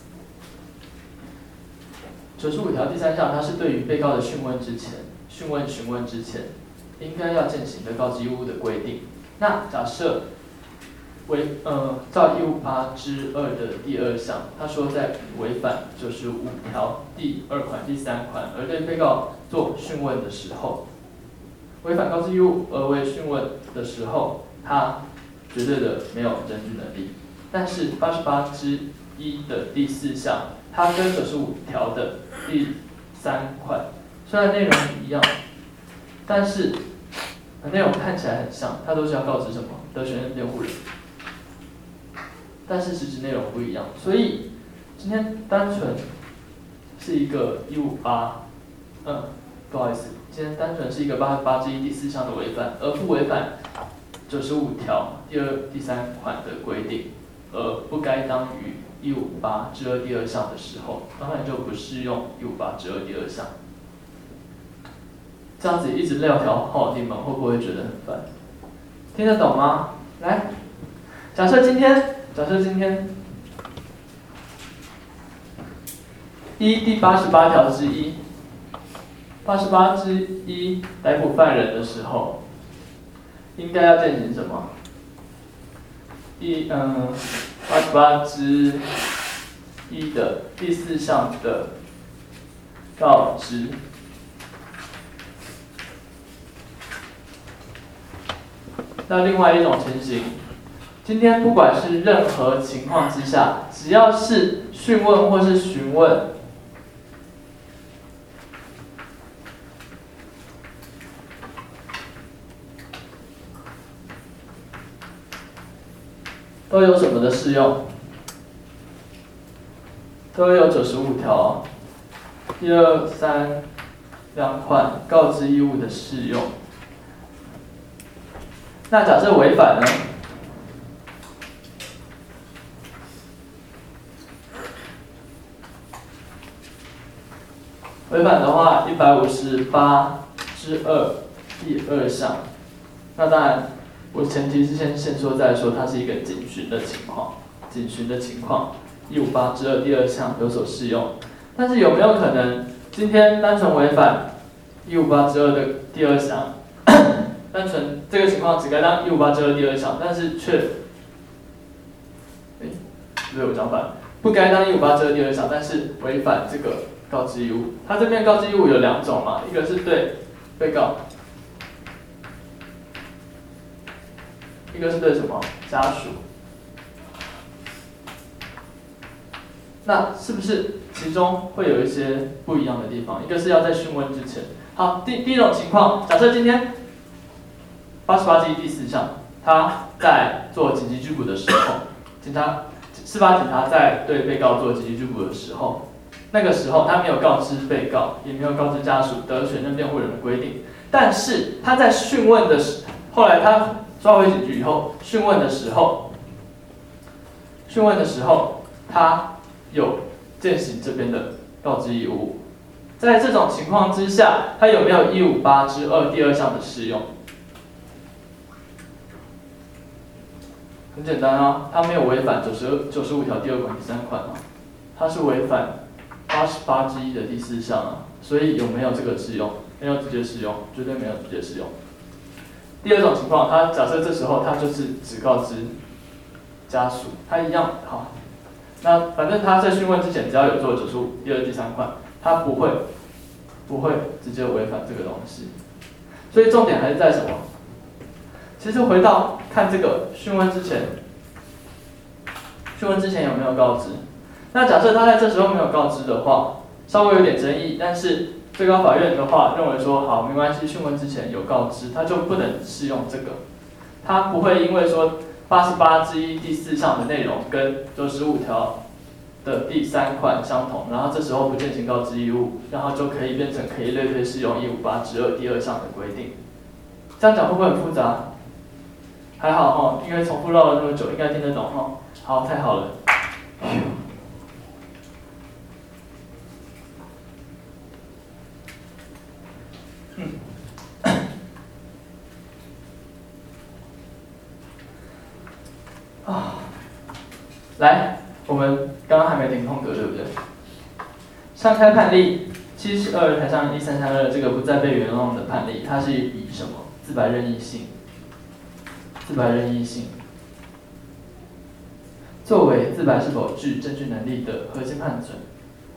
九十五条第三项，它是对于被告的讯问之前，讯问询问之前，应该要践行的告知义务的规定。那假设违呃照一五八之二的第二项，他说在违反九十五条第二款、第三款，而对被告做讯问的时候，违反告知义务而为讯问的时候，他绝对的没有证据能力。但是八十八之一的第四项，它跟九十五条的第三款虽然内容一样，但是内容看起来很像，它都是要告知什么得选任辩护人，但是实质内容不一样。所以今天单纯是一个一五八，嗯，不好意思，今天单纯是一个八十八之一第四项的违反，而不违反九十五条第二、第三款的规定，而不该当于一五八之二第二项的时候，当然就不适用一五八之二第二项。这样子一直撂条号，你们会不会觉得很烦？听得懂吗？来，假设今天，假设今天依第八十八条之一，八十八之一逮捕犯人的时候，应该要进行什么？一嗯，八十八之一的第四项的告知。那另外一种情形，今天不管是任何情况之下，只要是讯问或是询问，都有什么的适用？都有九十五条一二三两款告知义务的适用。那假设违反呢？违反的话，一百五十八之二第二项。那当然，我前提是先先说再说，它是一个警询的情况，警询的情况，一五八之二第二项有所适用。但是有没有可能今天单纯违反一五八之二的第二项？单纯这个情况只该当一五八之二第二项，但是却，哎，对我讲反，不该当一五八之二第二项，但是违反这个告知义务。它这边告知义务有两种嘛，一个是对被告，一个是对什么家属。那是不是其中会有一些不一样的地方？一个是要在讯问之前。好，第第一种情况，假设今天八十八之一第四项，他在做紧急拘捕的时候，警察司法警察在对被告做紧急拘捕的时候，那个时候他没有告知被告，也没有告知家属得选任辩护人的规定，但是他在讯问的时，后来他抓回警局以后讯问的时候，讯问的时候他有践行这边的告知义务。在这种情况之下，他有没有一五八之二第二项的适用？很简单啊，他没有违反九十九十五条第二款、第三款嘛，他是违反八十八之一的第四项啊，所以有没有这个适用？没有直接适用，绝对没有直接适用。第二种情况，他假设这时候他就是只告知家属，他一样好，那反正他在讯问之前只要有做九十五第二、第三款，他不会不会直接违反这个东西。所以重点还是在什么？其实回到看这个讯问之前，讯问之前有没有告知？那假设他在这时候没有告知的话，稍微有点争议，但是最高法院的话认为说，好，没关系，讯问之前有告知，他就不能适用这个，他不会因为说八十八之一第四项的内容跟九十五条的第三款相同，然后这时候不践行告知义务，然后就可以变成可以类推适用一五八之二第二项的规定。这样讲会不会很复杂？还好哈，因为重复绕了那么久，应该听得懂哈。好，太好了。嗯。啊，来，我们刚刚还没停空格，对不对？上开判例七十二台上一三三二这个不再被原用的判例，它是以什么？自白任意性，自白任意性作为自白是否具证据能力的核心判准。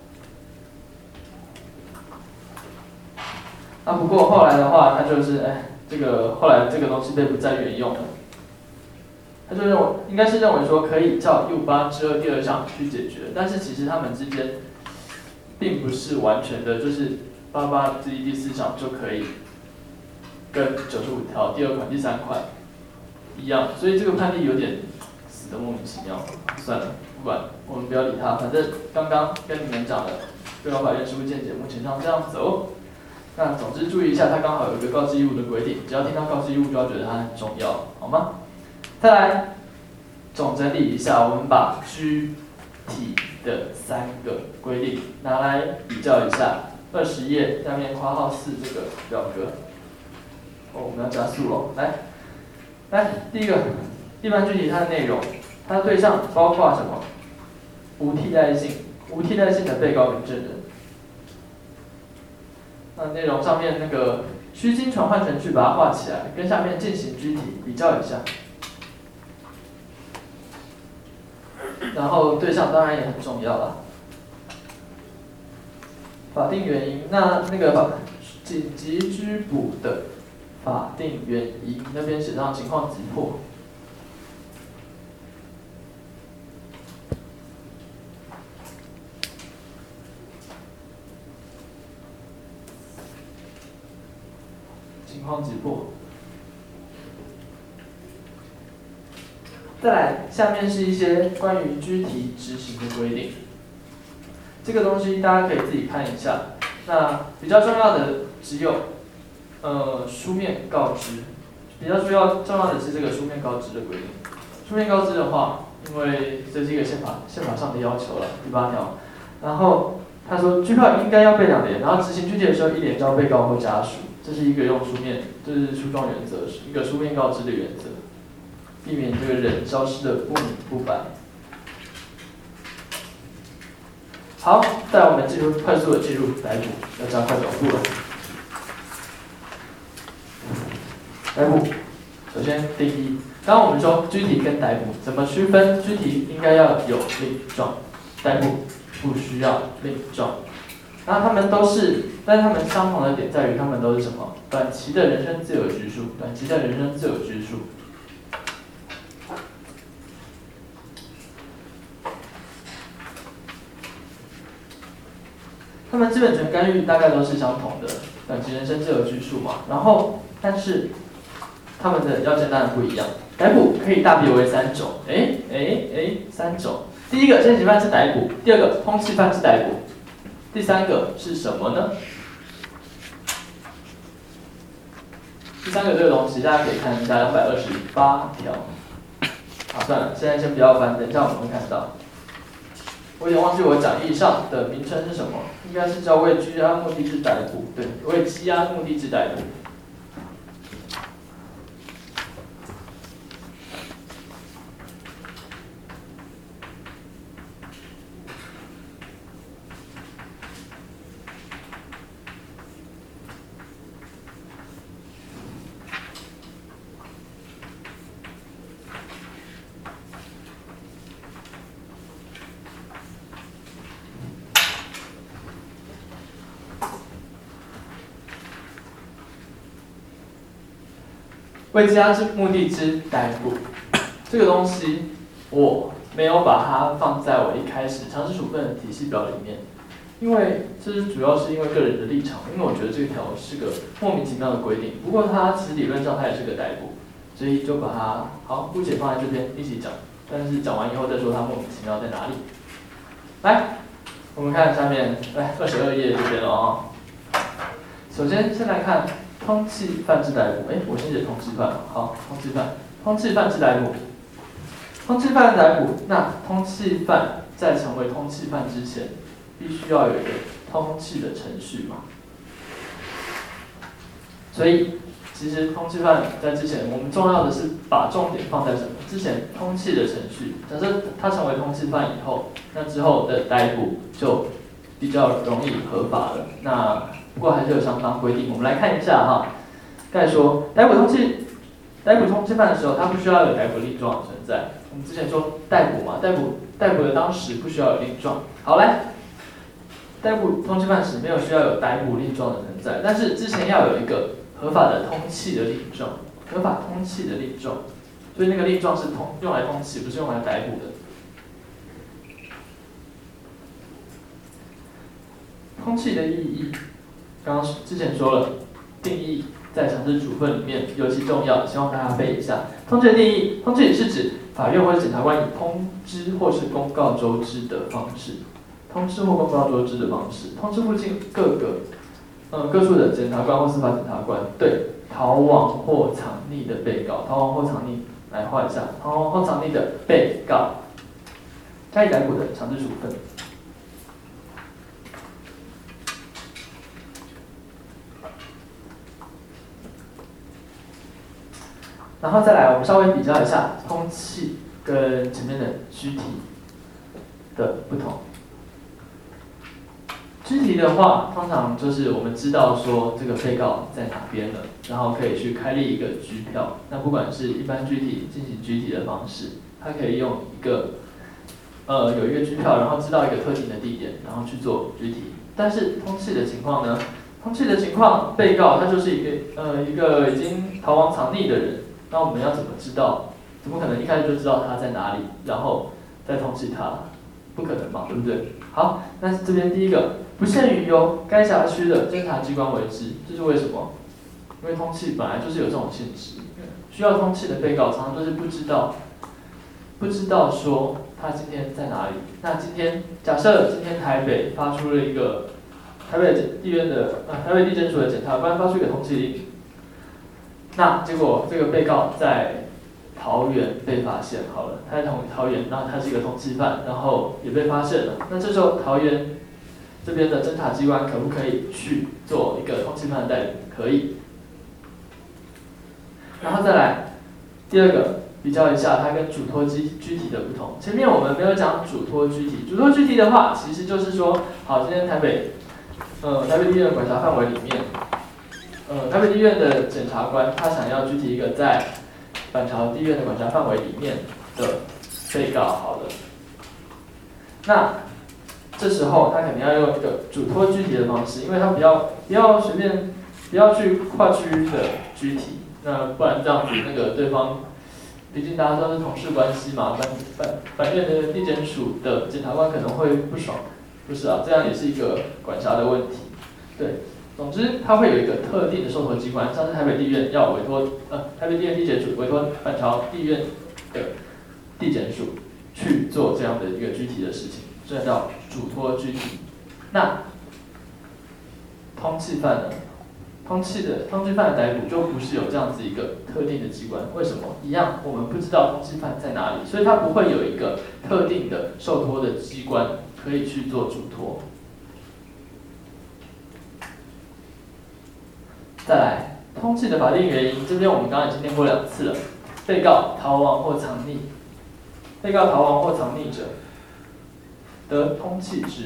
啊，不过后来的话，它就是哎，这个后来这个东西被不再原用了。他就认为应该是认为说可以照一五八之二第二项去解决，但是其实他们之间并不是完全的，就是八八之一第四项就可以跟九十五条第二款、第三款一样，所以这个判例有点死的莫名其妙。算了，不管，我们不要理他，反正刚刚跟你们讲的最高法院实务见解目前上这样走。那总之注意一下，它刚好有一个告知义务的规定，只要听到告知义务就要觉得它很重要，好吗？再来总整理一下，我们把具体的三个规定拿来比较一下。二十页下面括号四这个表格，哦，我们要加速喽。来，来，第一个，一般具体它的内容，它的对象包括什么？无替代性，无替代性的被告跟证人。那内容上面那个虚经传唤程序把它画起来，跟下面进行具体比较一下。然后对象当然也很重要啦。法定原因，那那个法紧急拘捕的法定原因那边写上情况急迫。情况急迫。再来，下面是一些关于具体执行的规定。这个东西大家可以自己看一下。那比较重要的只有，呃，书面告知。比较重要重要的是这个书面告知的规定。书面告知的话，因为这是一个宪法宪法上的要求了，第八条。然后他说，拘票应该要备两联，然后执行具体的时候一联交被告或家属，这是一个用书面，这是书状原则，一个书面告知的原则。避免这个人消失的不明不白。好，再来我们进入快速的进入逮捕，要加快脚步了。逮捕，首先定义，刚刚我们说拘提跟逮捕怎么区分？拘提应该要有令状，逮捕不需要令状。然后他们都是，但是他们相同的点在于，他们都是什么？短期的人身自由拘束，短期的人身自由拘束。他们基本权干预大概都是相同的，短期人身自由拘束嘛。然后，但是他们的要件当然不一样。逮捕可以大别为三种，哎哎哎，三种。第一个，现行犯是逮捕；第二个，通缉犯是逮捕；第三个是什么呢？第三个这个东西大家可以看一下两百二十八条。好，算了，现在先不要翻，等一下我们会看到。我有点忘记我讲义上的名称是什么，应该是叫为拘押目的之逮捕，对，为羁押目的之逮捕。为羁押之目的之逮捕，这个东西我没有把它放在我一开始强制处分的体系表里面，因为这是主要是因为个人的立场，因为我觉得这条是个莫名其妙的规定。不过它其实理论上它也是个逮捕，所以就把它好姑且放在这边一起讲，但是讲完以后再说它莫名其妙在哪里。 来，我们看下面，来二十二页这边哦。首先，先来看通缉犯之逮捕。哎，我先写通缉犯，好，通缉犯，通缉犯之逮捕。通缉犯逮捕，那通缉犯在成为通缉犯之前，必须要有一个通缉的程序嘛。所以，其实通缉犯在之前，我们重要的是把重点放在什么？之前通缉的程序。假设他成为通缉犯以后，那之后的逮捕就比较容易合法了。那不过还是有相当规定，我们来看一下哈。刚才说逮捕通缉，逮捕通缉犯的时候，他不需要有逮捕令状的存在。我们之前说逮捕嘛，逮捕逮捕的当时不需要有令状。好来，逮捕通缉犯时没有需要有逮捕令状的存在，但是之前要有一个合法的通缉的令状，合法通缉的令状，所以那个令状是通用来通缉，不是用来逮捕的。通缉的意义，刚刚之前说了，定义在强制处分里面尤其重要，希望大家背一下。通缉的定义，通缉是指法院或者检察官以通知或是公告周知的方式，通知或公告周知的方式，通知附近各个呃各处的检察官或司法检察官对逃亡或藏匿的被告，逃亡或藏匿来画一下，逃亡或藏匿的被告加以逮捕的强制处分。然后再来，我们稍微比较一下通缉跟前面的拘提的不同。拘提的话，通常就是我们知道说这个被告在哪边了，然后可以去开立一个拘票。那不管是一般拘提进行拘提的方式，它可以用一个呃有一个拘票，然后知道一个特定的地点，然后去做拘提。但是通缉的情况呢？通缉的情况，被告他就是一个呃一个已经逃亡藏匿的人。那我们要怎么知道？怎么可能一开始就知道他在哪里，然后再通缉他？不可能嘛，对不对？好，那这边第一个，不限于由该辖区的侦查机关为之，这是为什么？因为通缉本来就是有这种限制，需要通缉的被告常常都是不知道，不知道说他今天在哪里。那今天假设今天台北发出了一个台北地院的呃台北地检署的检察官发出一个通缉令。那结果这个被告在桃园被发现，好了，他在桃桃园，然后他是一个通缉犯，然后也被发现了。那这时候桃园这边的侦查机关可不可以去做一个通缉犯的逮捕？可以。然后再来第二个，比较一下它跟嘱托拘拘提的不同。前面我们没有讲嘱托拘提，嘱托拘提的话，其实就是说，好，今天台北，呃，台北地院管辖范围里面。呃，台北地院的检察官他想要拘提一个在板桥地院的管辖范围里面的被告，好了，那这时候他肯定要用一个嘱托拘提的方式，因为他不要不要随便不要去跨区的拘提，那不然这样子那个对方，毕竟大家都是同事关系嘛，反反反院的地检署的检察官可能会不爽，不是啊，这样也是一个管辖的问题，对。总之，它会有一个特定的受托机关，像是台北地院要委托，呃，台北地院地检署委托板桥地院的地检署去做这样的一个拘提的事情，这叫嘱托拘提。那通缉犯呢？通缉的通缉犯的逮捕就不是有这样子一个特定的机关，为什么？一样，我们不知道通缉犯在哪里，所以它不会有一个特定的受托的机关可以去做嘱托。再来，通缉的法定原因，这边我们刚刚已经念过两次了。被告逃亡或藏匿，被告逃亡或藏匿者，得通缉之。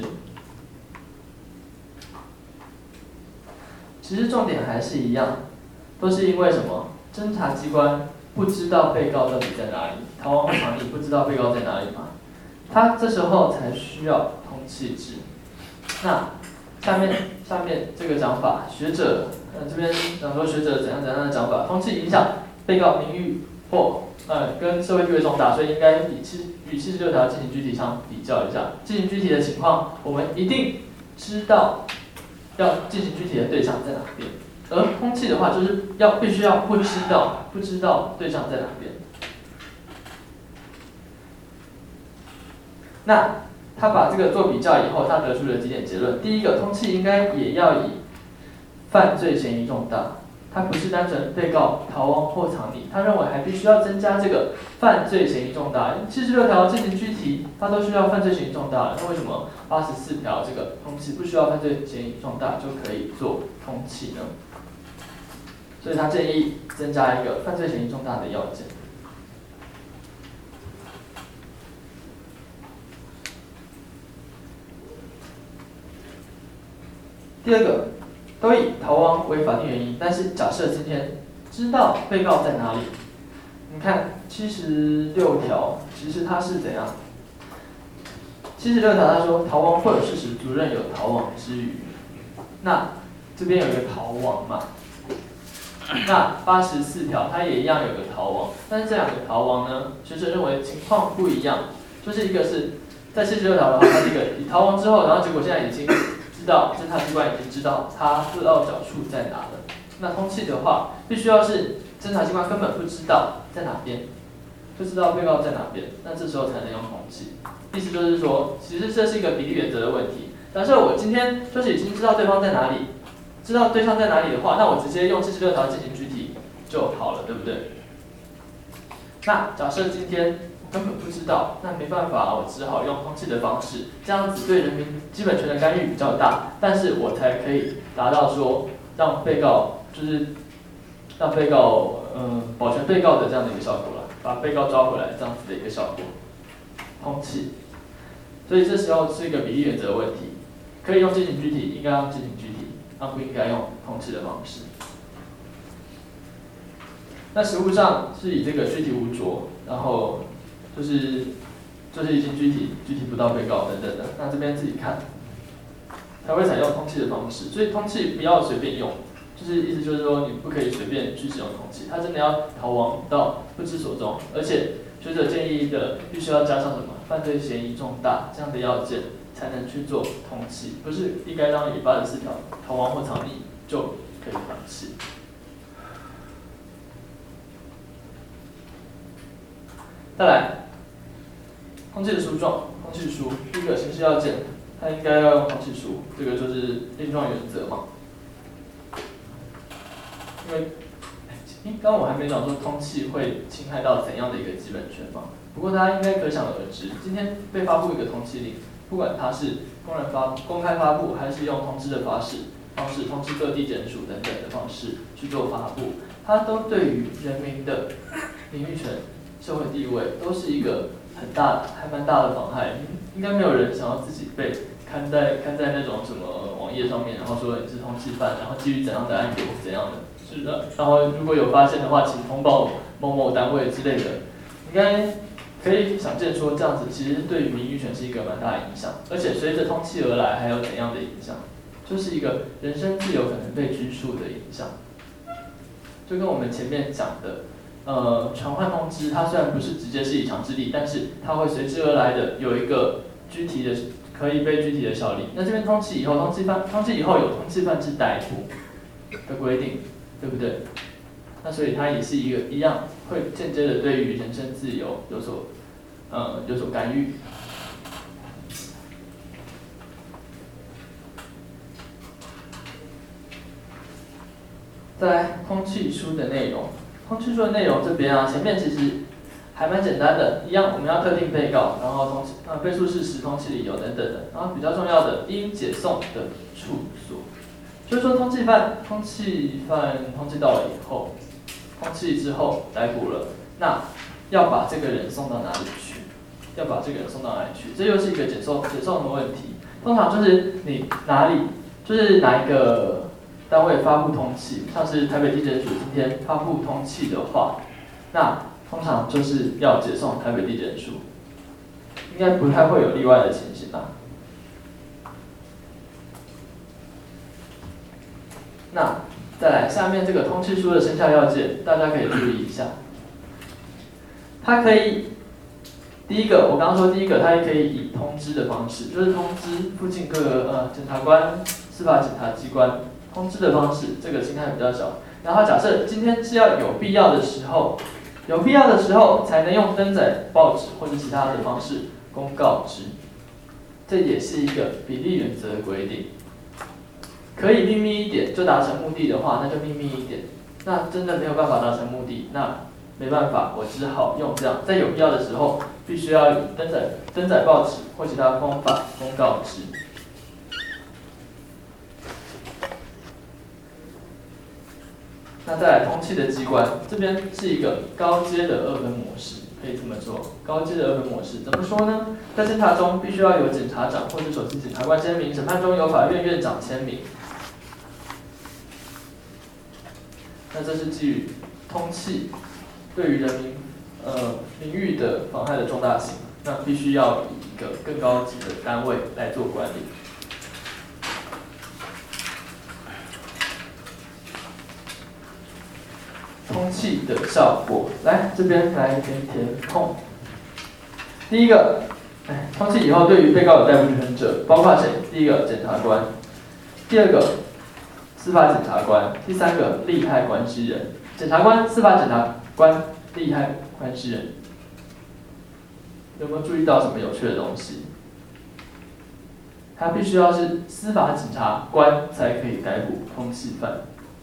其实重点还是一样，都是因为什么？侦查机关不知道被告到底在哪里，逃亡或藏匿不知道被告在哪里嘛，他这时候才需要通缉之。那下面下面这个讲法，学者呃这边讲说学者怎样怎样的讲法，通缉影响被告名誉或呃跟社会地位重大，所以应该与七与七十六条进行具体上比较一下。进行具体的情况，我们一定知道要进行具体的对象在哪边，而通缉的话，就是要必须要不知道不知道对象在哪边。那他把这个做比较以后，他得出了几点结论。第一个，通缉应该也要以犯罪嫌疑重大，他不是单纯被告逃亡或藏匿，他认为还必须要增加这个犯罪嫌疑重大。七十六条进行拘提，他都需要犯罪嫌疑重大了，那为什么八十四条这个通缉不需要犯罪嫌疑重大就可以做通缉呢？所以他建议增加一个犯罪嫌疑重大的要件。第二个，都以逃亡为法定原因，但是假设今天知道被告在哪里，你看七十六条，其实它是怎样？七十六条他说逃亡或有事实足认有逃亡之余，那这边有一个逃亡嘛？那八十四条它也一样有个逃亡，但是这两个逃亡呢，学者认为情况不一样，就是一个是在七十六条的话，它这个以逃亡之后，然后结果现在已经知道侦查机关已经知道他落脚处在哪了。那通缉的话，必须要是侦查机关根本不知道在哪边，不知道被告在哪边，那这时候才能用通缉。意思就是说，其实这是一个比例原则的问题。假设我今天就是已经知道对方在哪里，知道对象在哪里的话，那我直接用七十六条进行拘提就好了，对不对？那假设今天根本不知道，那没办法，我只好用通缉的方式，这样子对人民基本权的干预比较大，但是我才可以达到说让被告就是让被告嗯、呃、保全被告的这样的一个效果了，把被告抓回来这样子的一个效果。通缉，所以这时候是一个比例原则的问题，可以用进行拘提，应该用进行拘提，那不应该用通缉的方式。那实务上是以这个拘提无着，然后就是就是已经拘提，拘提不到被告等等的，那这边自己看，才会采用通缉的方式。所以通缉不要随便用，就是意思就是说你不可以随便去使用通缉，他真的要逃亡到不知所踪，而且学者建议的必须要加上什么犯罪嫌疑重大这样的要件，才能去做通缉，不是一该当以八十四条逃亡或藏匿就可以放弃。再来，通缉的书状，通缉书第一个刑事要件，它应该要用通缉书，这个就是令状原则嘛。因为，刚刚我还没讲说通缉会侵害到怎样的一个基本权嘛。不过大家应该可想而知，今天被发布一个通缉令，不管它是公然发公开发布，还是用通知的方式方式通知各地检署等等的方式去做发布，它都对于人民的名誉权、社会地位都是一个很大、还蛮大的妨害。应该没有人想要自己被刊在刊在那种什么网页上面，然后说你是通缉犯，然后基于怎样的案件怎样的，是的。然后如果有发现的话，请通报某某单位之类的，应该可以想见说这样子其实对于名誉权是一个蛮大的影响，而且随着通缉而来，还有怎样的影响？就是一个人身自由可能被拘束的影响。就跟我们前面讲的。呃，传唤通知，它虽然不是直接施以强制力，但是它会随之而来的有一个拘提的，可以被拘提的效力。那这边通缉以后，通缉犯通缉以后有通缉犯之逮捕的规定，对不对？那所以它也是一个一样，会间接的对于人身自由有所呃有所干预。再来，通缉书的内容。通缉书的内容这边啊，前面其实还蛮简单的，一样我们要特定被告，然后通缉呃备述事实、通缉理由等等的，然后比较重要的应解送的处所，就是说通缉犯通缉犯通缉到了以后，通缉之后逮捕了，那要把这个人送到哪里去？要把这个人送到哪里去？这又是一个解送解送的问题。通常就是你哪里，就是哪一个单位发布通缉，像是台北地检署今天发布通缉的话，那通常就是要解送台北地检署，应该不太会有例外的情形啦。那再来下面这个通缉书的生效要件，大家可以注意一下。它可以，第一个我刚刚说第一个，它也可以以通知的方式，就是通知附近各个呃检察官、司法检察机关。通知的方式，这个侵害比较小。然后假设今天是要有必要的时候，有必要的时候才能用登载报纸或者其他的方式公告之。 这也是一个比例原则的规定。可以秘密一点就达成目的的话，那就秘密一点。那真的没有办法达成目的，那没办法，我只好用这样，在有必要的时候，必须要以登载登载报纸或其他方法公告之。那再来通气的机关，这边是一个高阶的二分模式，可以这么说。高阶的二分模式怎么说呢？在侦查中必须要有检察长或者首席检察官签名，审判中有法院院长签名。那这是基于通气对于人民呃名誉的妨害的重大性，那必须要以一个更高级的单位来做管理。通气的效果，来这边来填填空。第一个，哎，通气以后对于被告有逮捕权者，包括谁？第一个检察官，第二个司法检察官，第三个利害关系人。检察官、司法检察官、利害关系人，有没有注意到什么有趣的东西？他必须要是司法检察官才可以逮捕通缉犯，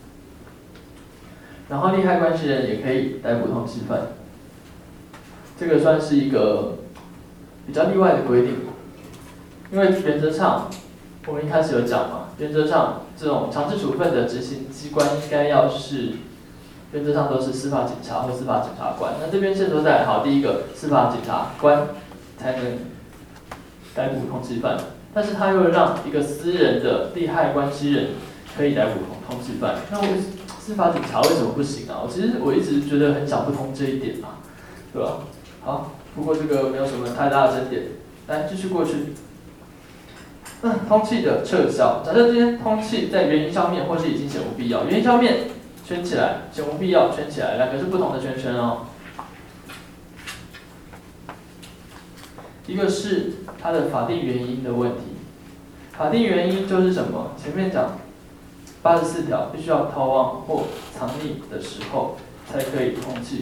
然后利害关系人也可以逮捕通缉犯。这个算是一个比较例外的规定，因为原则上我们一开始有讲嘛，原则上这种强制处分的执行机关应该要是。原则上都是司法警察或司法检察官。那这边线索在好，第一个司法检察官才能逮捕通缉犯，但是他又让一个私人的利害关系人可以逮捕通缉犯。那我司法警察为什么不行啊？我其实我一直觉得很想不通这一点嘛，对吧？好，不过这个没有什么太大的争点。来，继续过去。嗯，通缉的撤销，假设今天通缉在原因上面或是已经显无必要，原因上面。圈起来，显无必要，圈起来，两个是不同的圈圈哦。一个是它的法定原因的问题，法定原因就是什么？前面讲八十四条，必须要逃亡或藏匿的时候才可以通缉。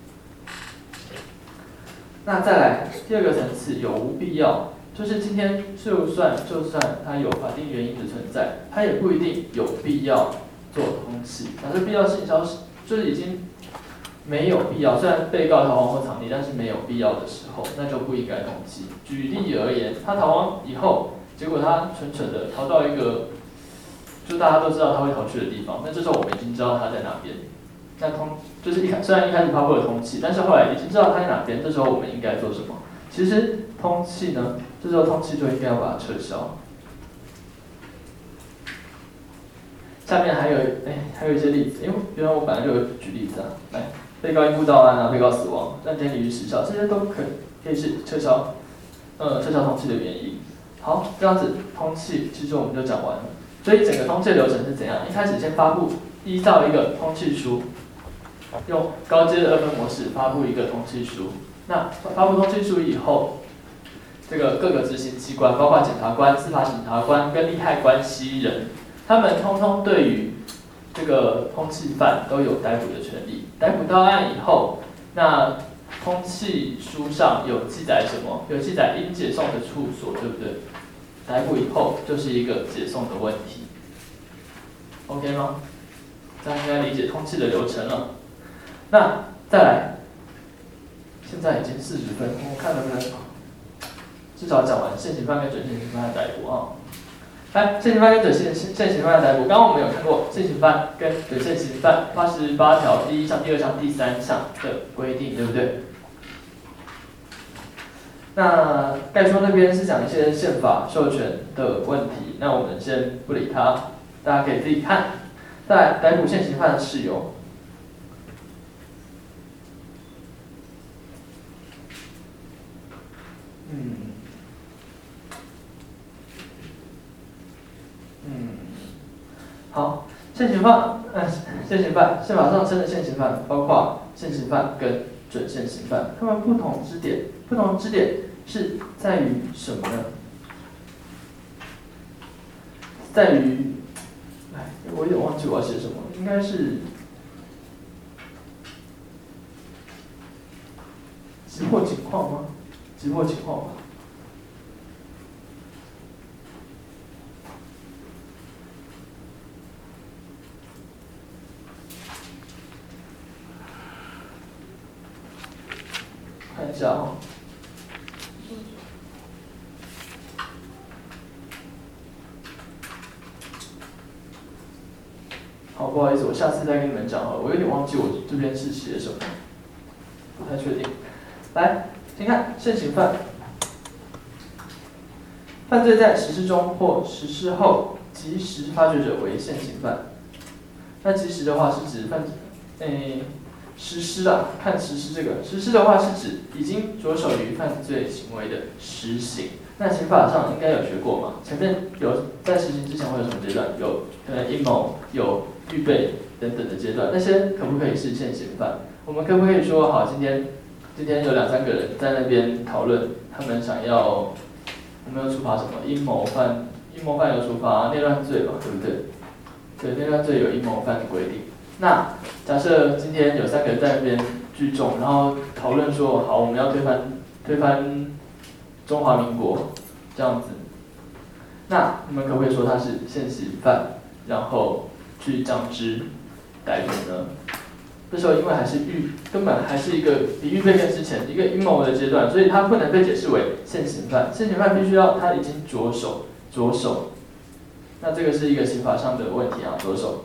那再来第二个层次，有无必要，就是今天就算就算它有法定原因的存在，它也不一定有必要。做通缉，假设必要性消失，就是已经没有必要。虽然被告逃亡或藏匿，但是没有必要的时候，那就不应该通缉。举例而言，他逃亡以后，结果他蠢蠢的逃到一个，就大家都知道他会逃去的地方，那这时候我们已经知道他在哪边。那通就是一开虽然一开始他会有通缉，但是后来已经知道他在哪边，这时候我们应该做什么？其实通缉呢，这时候通缉就应该要把它撤销。下面还有哎，还有一些例子，因为原来我本来就有举例子啊，来，被告因故到案啊，被告死亡，暂停履失效，这些都可以可以是撤销，呃，撤销通缉的原因。好，这样子通缉其实我们就讲完了。所以整个通缉流程是怎样？一开始先发布，依照一个通缉书，用高阶的二分模式发布一个通缉书。那发布通缉书以后，这个各个执行机关，包括检察官、司法检察官跟利害关系人。他们通通对于这个通缉犯都有逮捕的权利。逮捕到案以后，那通缉书上有记载什么？有记载应解送的处所，对不对？逮捕以后就是一个解送的问题。OK 吗？这样应该理解通缉的流程了。那再来，现在已经四十分，我看能不能至少讲完现行犯跟准现行犯的逮捕啊。来，现行犯跟准现现行犯的逮捕，刚刚我们有看过现行犯跟准现行犯八十八条第一项、第二项、第三项的规定，对不对？那概说那边是讲一些宪法授权的问题，那我们先不理它，大家可以自己看。再来，逮捕现行犯的事由。嗯。嗯，好，现行犯，呃，现行犯，宪法上称的现行犯包括现行犯跟准现行犯，它们不同之点，不同之点是在于什么呢？在于，哎，我有点忘记我要写什么，应该是急迫情况吗？急迫情况吧。 看一下哦。好，不好意思，我下次再跟你们讲好了，我有点忘记我这边是写什么，不太确定。来，请看现行犯，犯罪在实施中或实施后及时发觉者为现行犯。那及时的话是指犯，诶，实施啊，看实施这个，实施的话是指已经着手于犯罪行为的实行。那刑法上应该有学过嘛？前面有在实行之前会有什么阶段？有可能阴谋，有预备等等的阶段，那些可不可以是现行犯？我们可不可以说好，今天今天有两三个人在那边讨论，他们想要我们要处罚什么？阴谋犯，阴谋犯有处罚内乱罪嘛，对不对？对，内乱罪有阴谋犯的规定。那假设今天有三个人在那边聚众，然后讨论说，好，我们要推翻推翻中华民国这样子，那你们可不可以说他是现行犯，然后去将之逮捕呢？这时候因为还是预根本还是一个比预备更之前一个阴谋的阶段，所以它不能被解释为现行犯。现行犯必须要他已经着手着手，那这个是一个刑法上的问题啊，着手。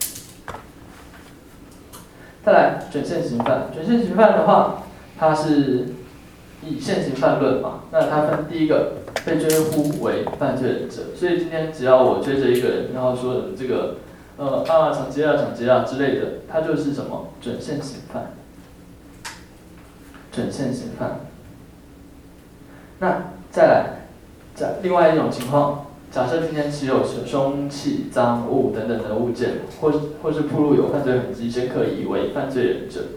再来准现行犯，准现行犯的话，它是以现行犯论嘛，那它分第一个被追呼为犯罪人者，所以今天只要我追着一个人，然后说这个呃啊抢劫啊抢劫啊之类的，它就是什么准现行犯，准现行犯。那再来，再另外一种情况，假设今天持有凶器、赃物等等的物件，或或是暴露有犯罪痕迹，先可以为犯罪人者。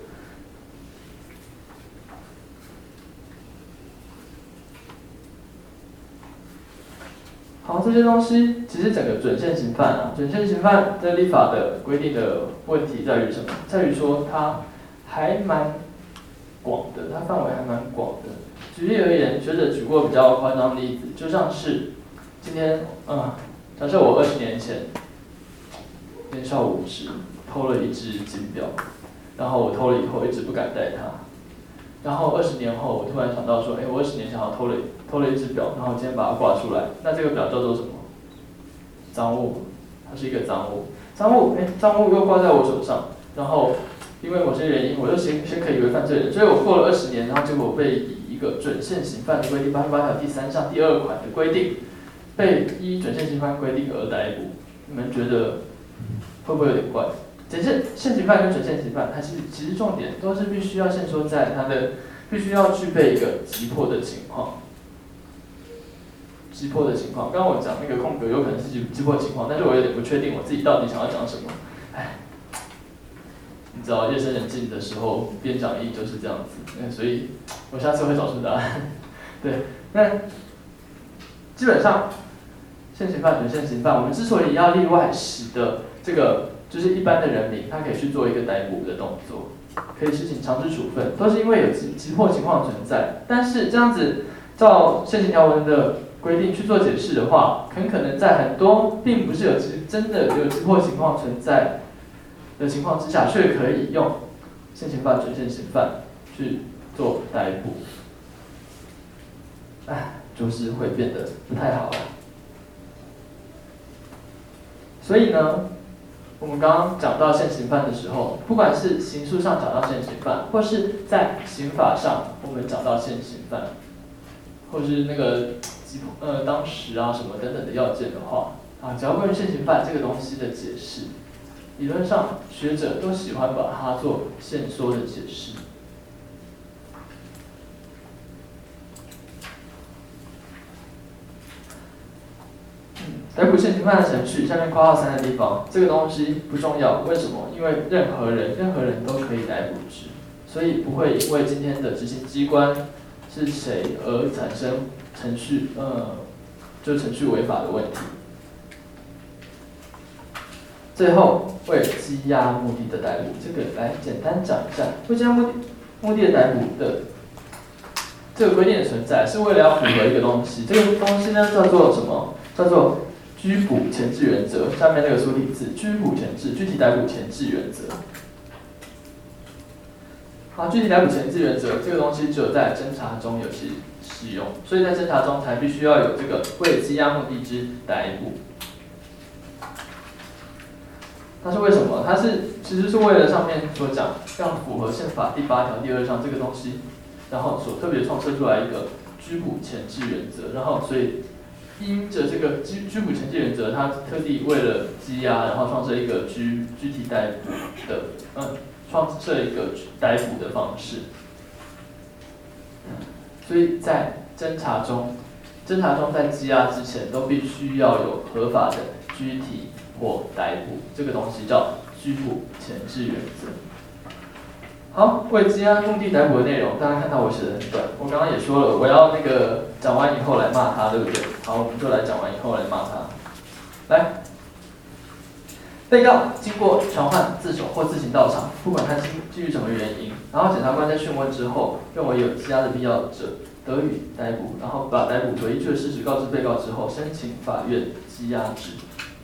好，这些东西其实整个准现行犯啊，准现行犯在立法的规定的问题在于什么？在于说它还蛮广的，它范围还蛮广的。举例而言，学者举过比较夸张的例子，就像是今天，嗯，假设我二十年前年少无知，偷了一只金表，然后我偷了以后一直不敢戴它，然后二十年后我突然想到说，哎，我二十年前好像偷了偷了一只表，然后今天把它挂出来，那这个表叫做什么？赃物，它是一个赃物。赃物，哎，赃物又挂在我手上，然后因为某些原因，我就先先可以为犯罪人，所以我过了二十年，然后结果我被以一个准现行犯的规定，八十八条第三项第二款的规定，被依准现行犯规定而逮捕。你们觉得会不会有点怪？简现现行犯跟准现行犯，它其实其实重点都是必须要限缩在它的必须要具备一个急迫的情况。急迫的情况，刚刚我讲那个空格有可能是急急迫情况，但是我有点不确定我自己到底想要讲什么。哎，你知道夜深人静的时候编讲义就是这样子，嗯，所以我下次会找出答案。对，那基本上现行犯、准现行犯，我们之所以要例外，使得这个就是一般的人民他可以去做一个逮捕的动作，可以实行强制处分，都是因为有急急迫情况存在。但是这样子照现行条文的规定去做解释的话，很可能在很多并不是有急真的有急迫情况存在的情况之下，却可以用现行犯、准现行犯去做逮捕，哎，就是会变得不太好了。所以呢，我们刚刚讲到现行犯的时候，不管是刑诉上讲到现行犯，或是在刑法上我们讲到现行犯，或是那个呃当时啊什么等等的要件的话，啊，只要关于现行犯这个东西的解释，理论上学者都喜欢把它做限缩的解释。逮捕现行犯的程序，下面括号三的地方，这个东西不重要，为什么？因为任何人，任何人都可以逮捕之，所以不会因为今天的执行机关是谁而产生程序，呃，就程序违法的问题。最后，为羁押目的的逮捕，这个来简单讲一下，为羁押目的目的的逮捕的这个规定的存在，是为了要符合一个东西，这个东西呢叫做什么？叫做拘捕前置原则，下面那个粗体字，拘捕前置，具体逮捕前置原则。 好，具体逮捕前置原则这个东西只有在侦查中有其使用，所以在侦查中才必须要有这个为羁押目的之逮捕。它是为什么？它是其实是为了上面所讲，让符合宪法第八条第二项这个东西，然后所特别创设出来一个拘捕前置原则，然后所以因着这个拘拘捕前置原则，它特地为了羁押，然后创设一个拘具体逮捕的，嗯，创设一个逮捕的方式。所以在侦查中，侦查中在羁押之前都必须要有合法的拘提或逮捕，这个东西叫拘捕前置原则。好，为羁押目的逮捕的内容，大家看到我写的很短，我刚刚也说了，我要那个讲完以后来骂他，对不对？好，我们就来讲完以后来骂他。来，被告经过传唤、自首或自行到场，不管他基基于什么原因，然后检察官在讯问之后，认为有羁押的必要者，得予逮捕，然后把逮捕所依据的事实告知被告之后，申请法院羁押之。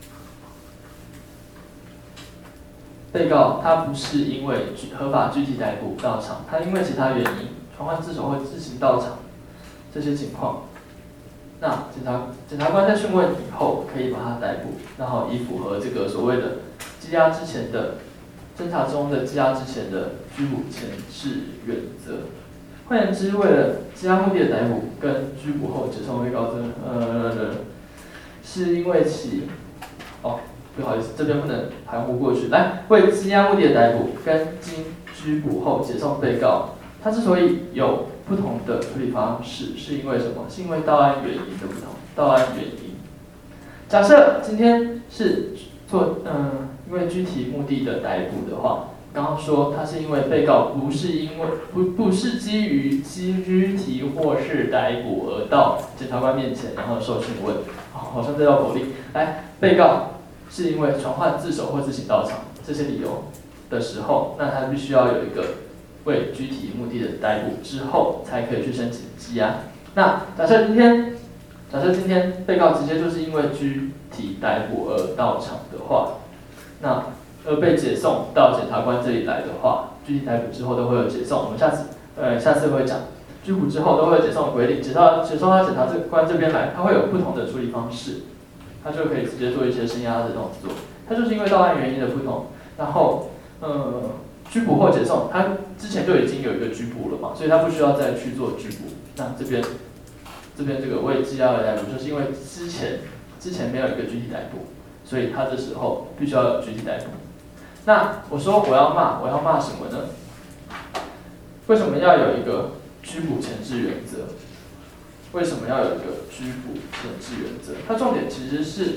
被告他不是因为合法具体逮捕到场，他因为其他原因传唤自首或自行到场这些情况，那检察检察官在讯问以后可以把他逮捕，然后以符合这个所谓的羁押之前的侦查中的羁押之前的拘捕前置原则。换言之，为了羁押目的的逮捕跟拘捕后解送被告的呃，是因为其哦。不好意思，这边不能含糊过去。来，为羁押目的的逮捕跟经拘捕后解送被告，它之所以有不同的处理方式，是因为什么？是因为到案原因的不同。到案原因，假设今天是做嗯，因为具体目的的逮捕的话，刚刚说它是因为被告不是因为不不是基于拘提或是逮捕而到检察官面前，然后受讯问。好，好像这道口令。来，被告是因为传唤、自首或自行到场这些理由的时候，那他必须要有一个为具体目的的逮捕之后，才可以去申请羁押。那假设今天，假设今天被告直接就是因为具体逮捕而到场的话，那而被解送到检察官这里来的话，具体逮捕之后都会有解送。我们下次呃下次会讲，拘捕之后都会有解送的规定，解到解送到检察官这边来，它会有不同的处理方式。他就可以直接做一些声押的动作，他就是因为到案原因的不同，然后，呃，拘捕或解送，他之前就已经有一个拘捕了嘛，所以他不需要再去做拘捕。那这边，这边这个为羁押而逮捕，就是因为之前之前没有一个具体逮捕，所以他这时候必须要有具体逮捕。那我说我要骂，我要骂什么呢？为什么要有一个拘捕前置原则？为什么要有一个拘捕前置原则？它重点其实是，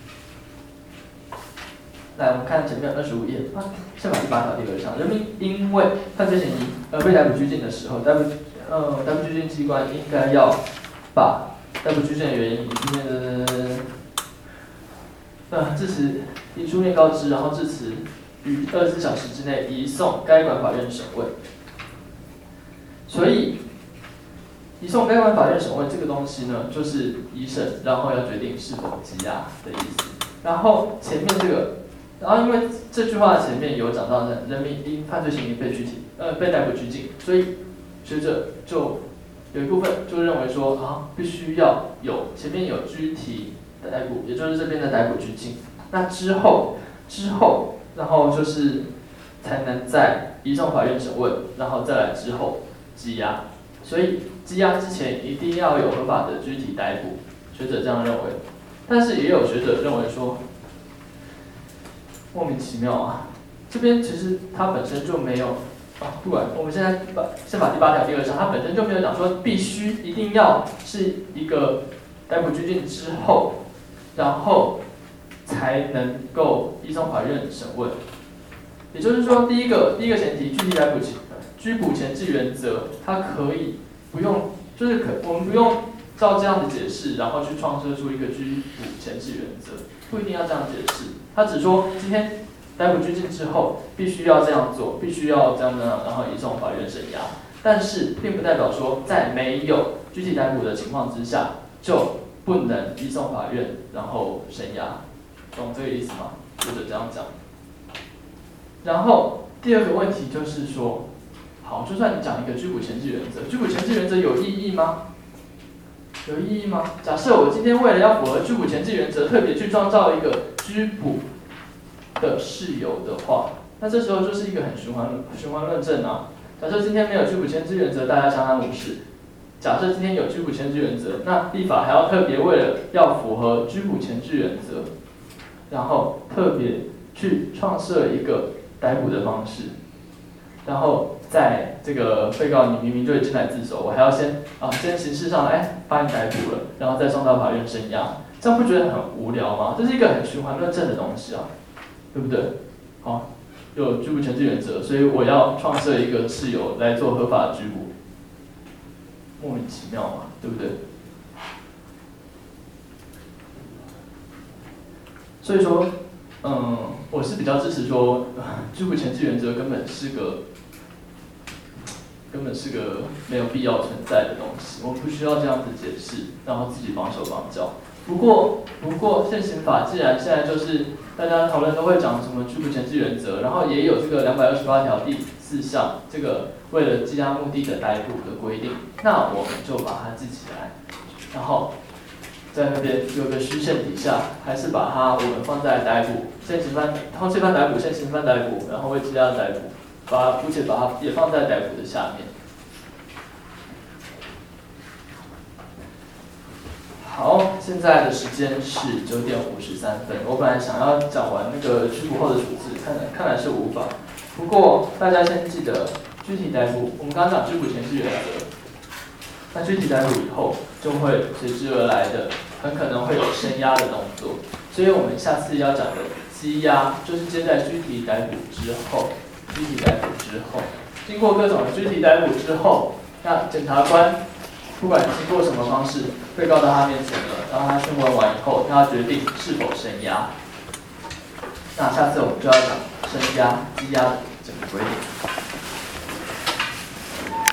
来我们看前面二十五页啊，宪法第八条第二项，人民因为犯罪嫌疑而被逮捕拘禁的时候，逮捕呃逮捕拘禁机关应该要把逮捕拘禁的原因以书面的呃致辞以书面告知，然后致辞于二十四小时之内移送该管法院审问。所以移送该管法院审问这个东西呢，就是一审，然后要决定是否羁押的意思。然后前面这个，然后因为这句话前面有讲到的，人民因犯罪嫌疑被拘提，呃，被逮捕拘禁，所以学者就有一部分就认为说啊，必须要有前面有拘提逮捕，也就是这边的逮捕拘禁，那之后之后，然后就是才能在移送法院审问，然后再来之后羁押。所以羁押之前一定要有合法的拘提逮捕，学者这样认为。但是也有学者认为说，莫名其妙啊，这边其实它本身就没有啊，不管我们现在宪法第八条第二项，它本身就没有讲说必须一定要是一个逮捕拘禁之后，然后才能够移送法院审问。也就是说，第一个第一个前提，具体逮捕前拘捕前置原则，它可以不用，就是可我们不用照这样的解释，然后去创设出一个拘捕前置原则，不一定要这样解释。他只说今天逮捕拘禁之后，必须要这样做，必须要这样那样，然后移送法院审押。但是并不代表说在没有具体逮捕的情况之下，就不能移送法院然后审押，懂这个意思吗？或者这样讲。然后第二个问题就是说， 好，就算你讲一个拘捕前置原则，拘捕前置原则有意义吗？有意义吗？假设我今天为了要符合拘捕前置原则，特别去创造一个拘捕的事由的话，那这时候就是一个很循环循环论证啊。假设今天没有拘捕前置原则，大家相安无事。假设今天有拘捕前置原则，那立法还要特别为了要符合拘捕前置原则，然后特别去创设一个逮捕的方式，然后在这个被告你明明就已经来自首，我还要先啊先刑事上哎把你逮捕了，然后再送到法院声押，这样不觉得很无聊吗？这是一个很循环论证的东西啊，对不对？好，有拘捕前置原则，所以我要创设一个事由来做合法的拘捕，莫名其妙嘛，对不对？所以说，嗯，我是比较支持说，拘捕前置原则根本是个，根本是个没有必要存在的东西，我们不需要这样子解释，然后自己绑手绑脚。不过，不过现行法既然现在就是大家讨论都会讲什么拘捕前置原则，然后也有这个两百二十八条第四项这个为了羁押目的的逮捕的规定，那我们就把它记起来，然后。在那边有个虚线底下，还是把它我们放在逮捕、现行犯、通缉犯逮捕、现行犯逮捕，然后为羁押的逮捕，把它姑且把它也放在逮捕的下面。好，现在的时间是九点五十三分。我本来想要讲完那个拘捕后的处置，看来看来是无法。不过大家先记得具体逮捕，我们刚刚讲拘捕前置原则。那具体逮捕以后，就会随之而来的，很可能会有声押的动作。所以我们下次要讲的羁押，就是接在具体逮捕之后，具体逮捕之后，经过各种的具体逮捕之后，那检察官不管经过什么方式，被告到他面前了，然后他讯问完以后，他决定是否声押。那下次我们就要讲声押、羁押的整个规定。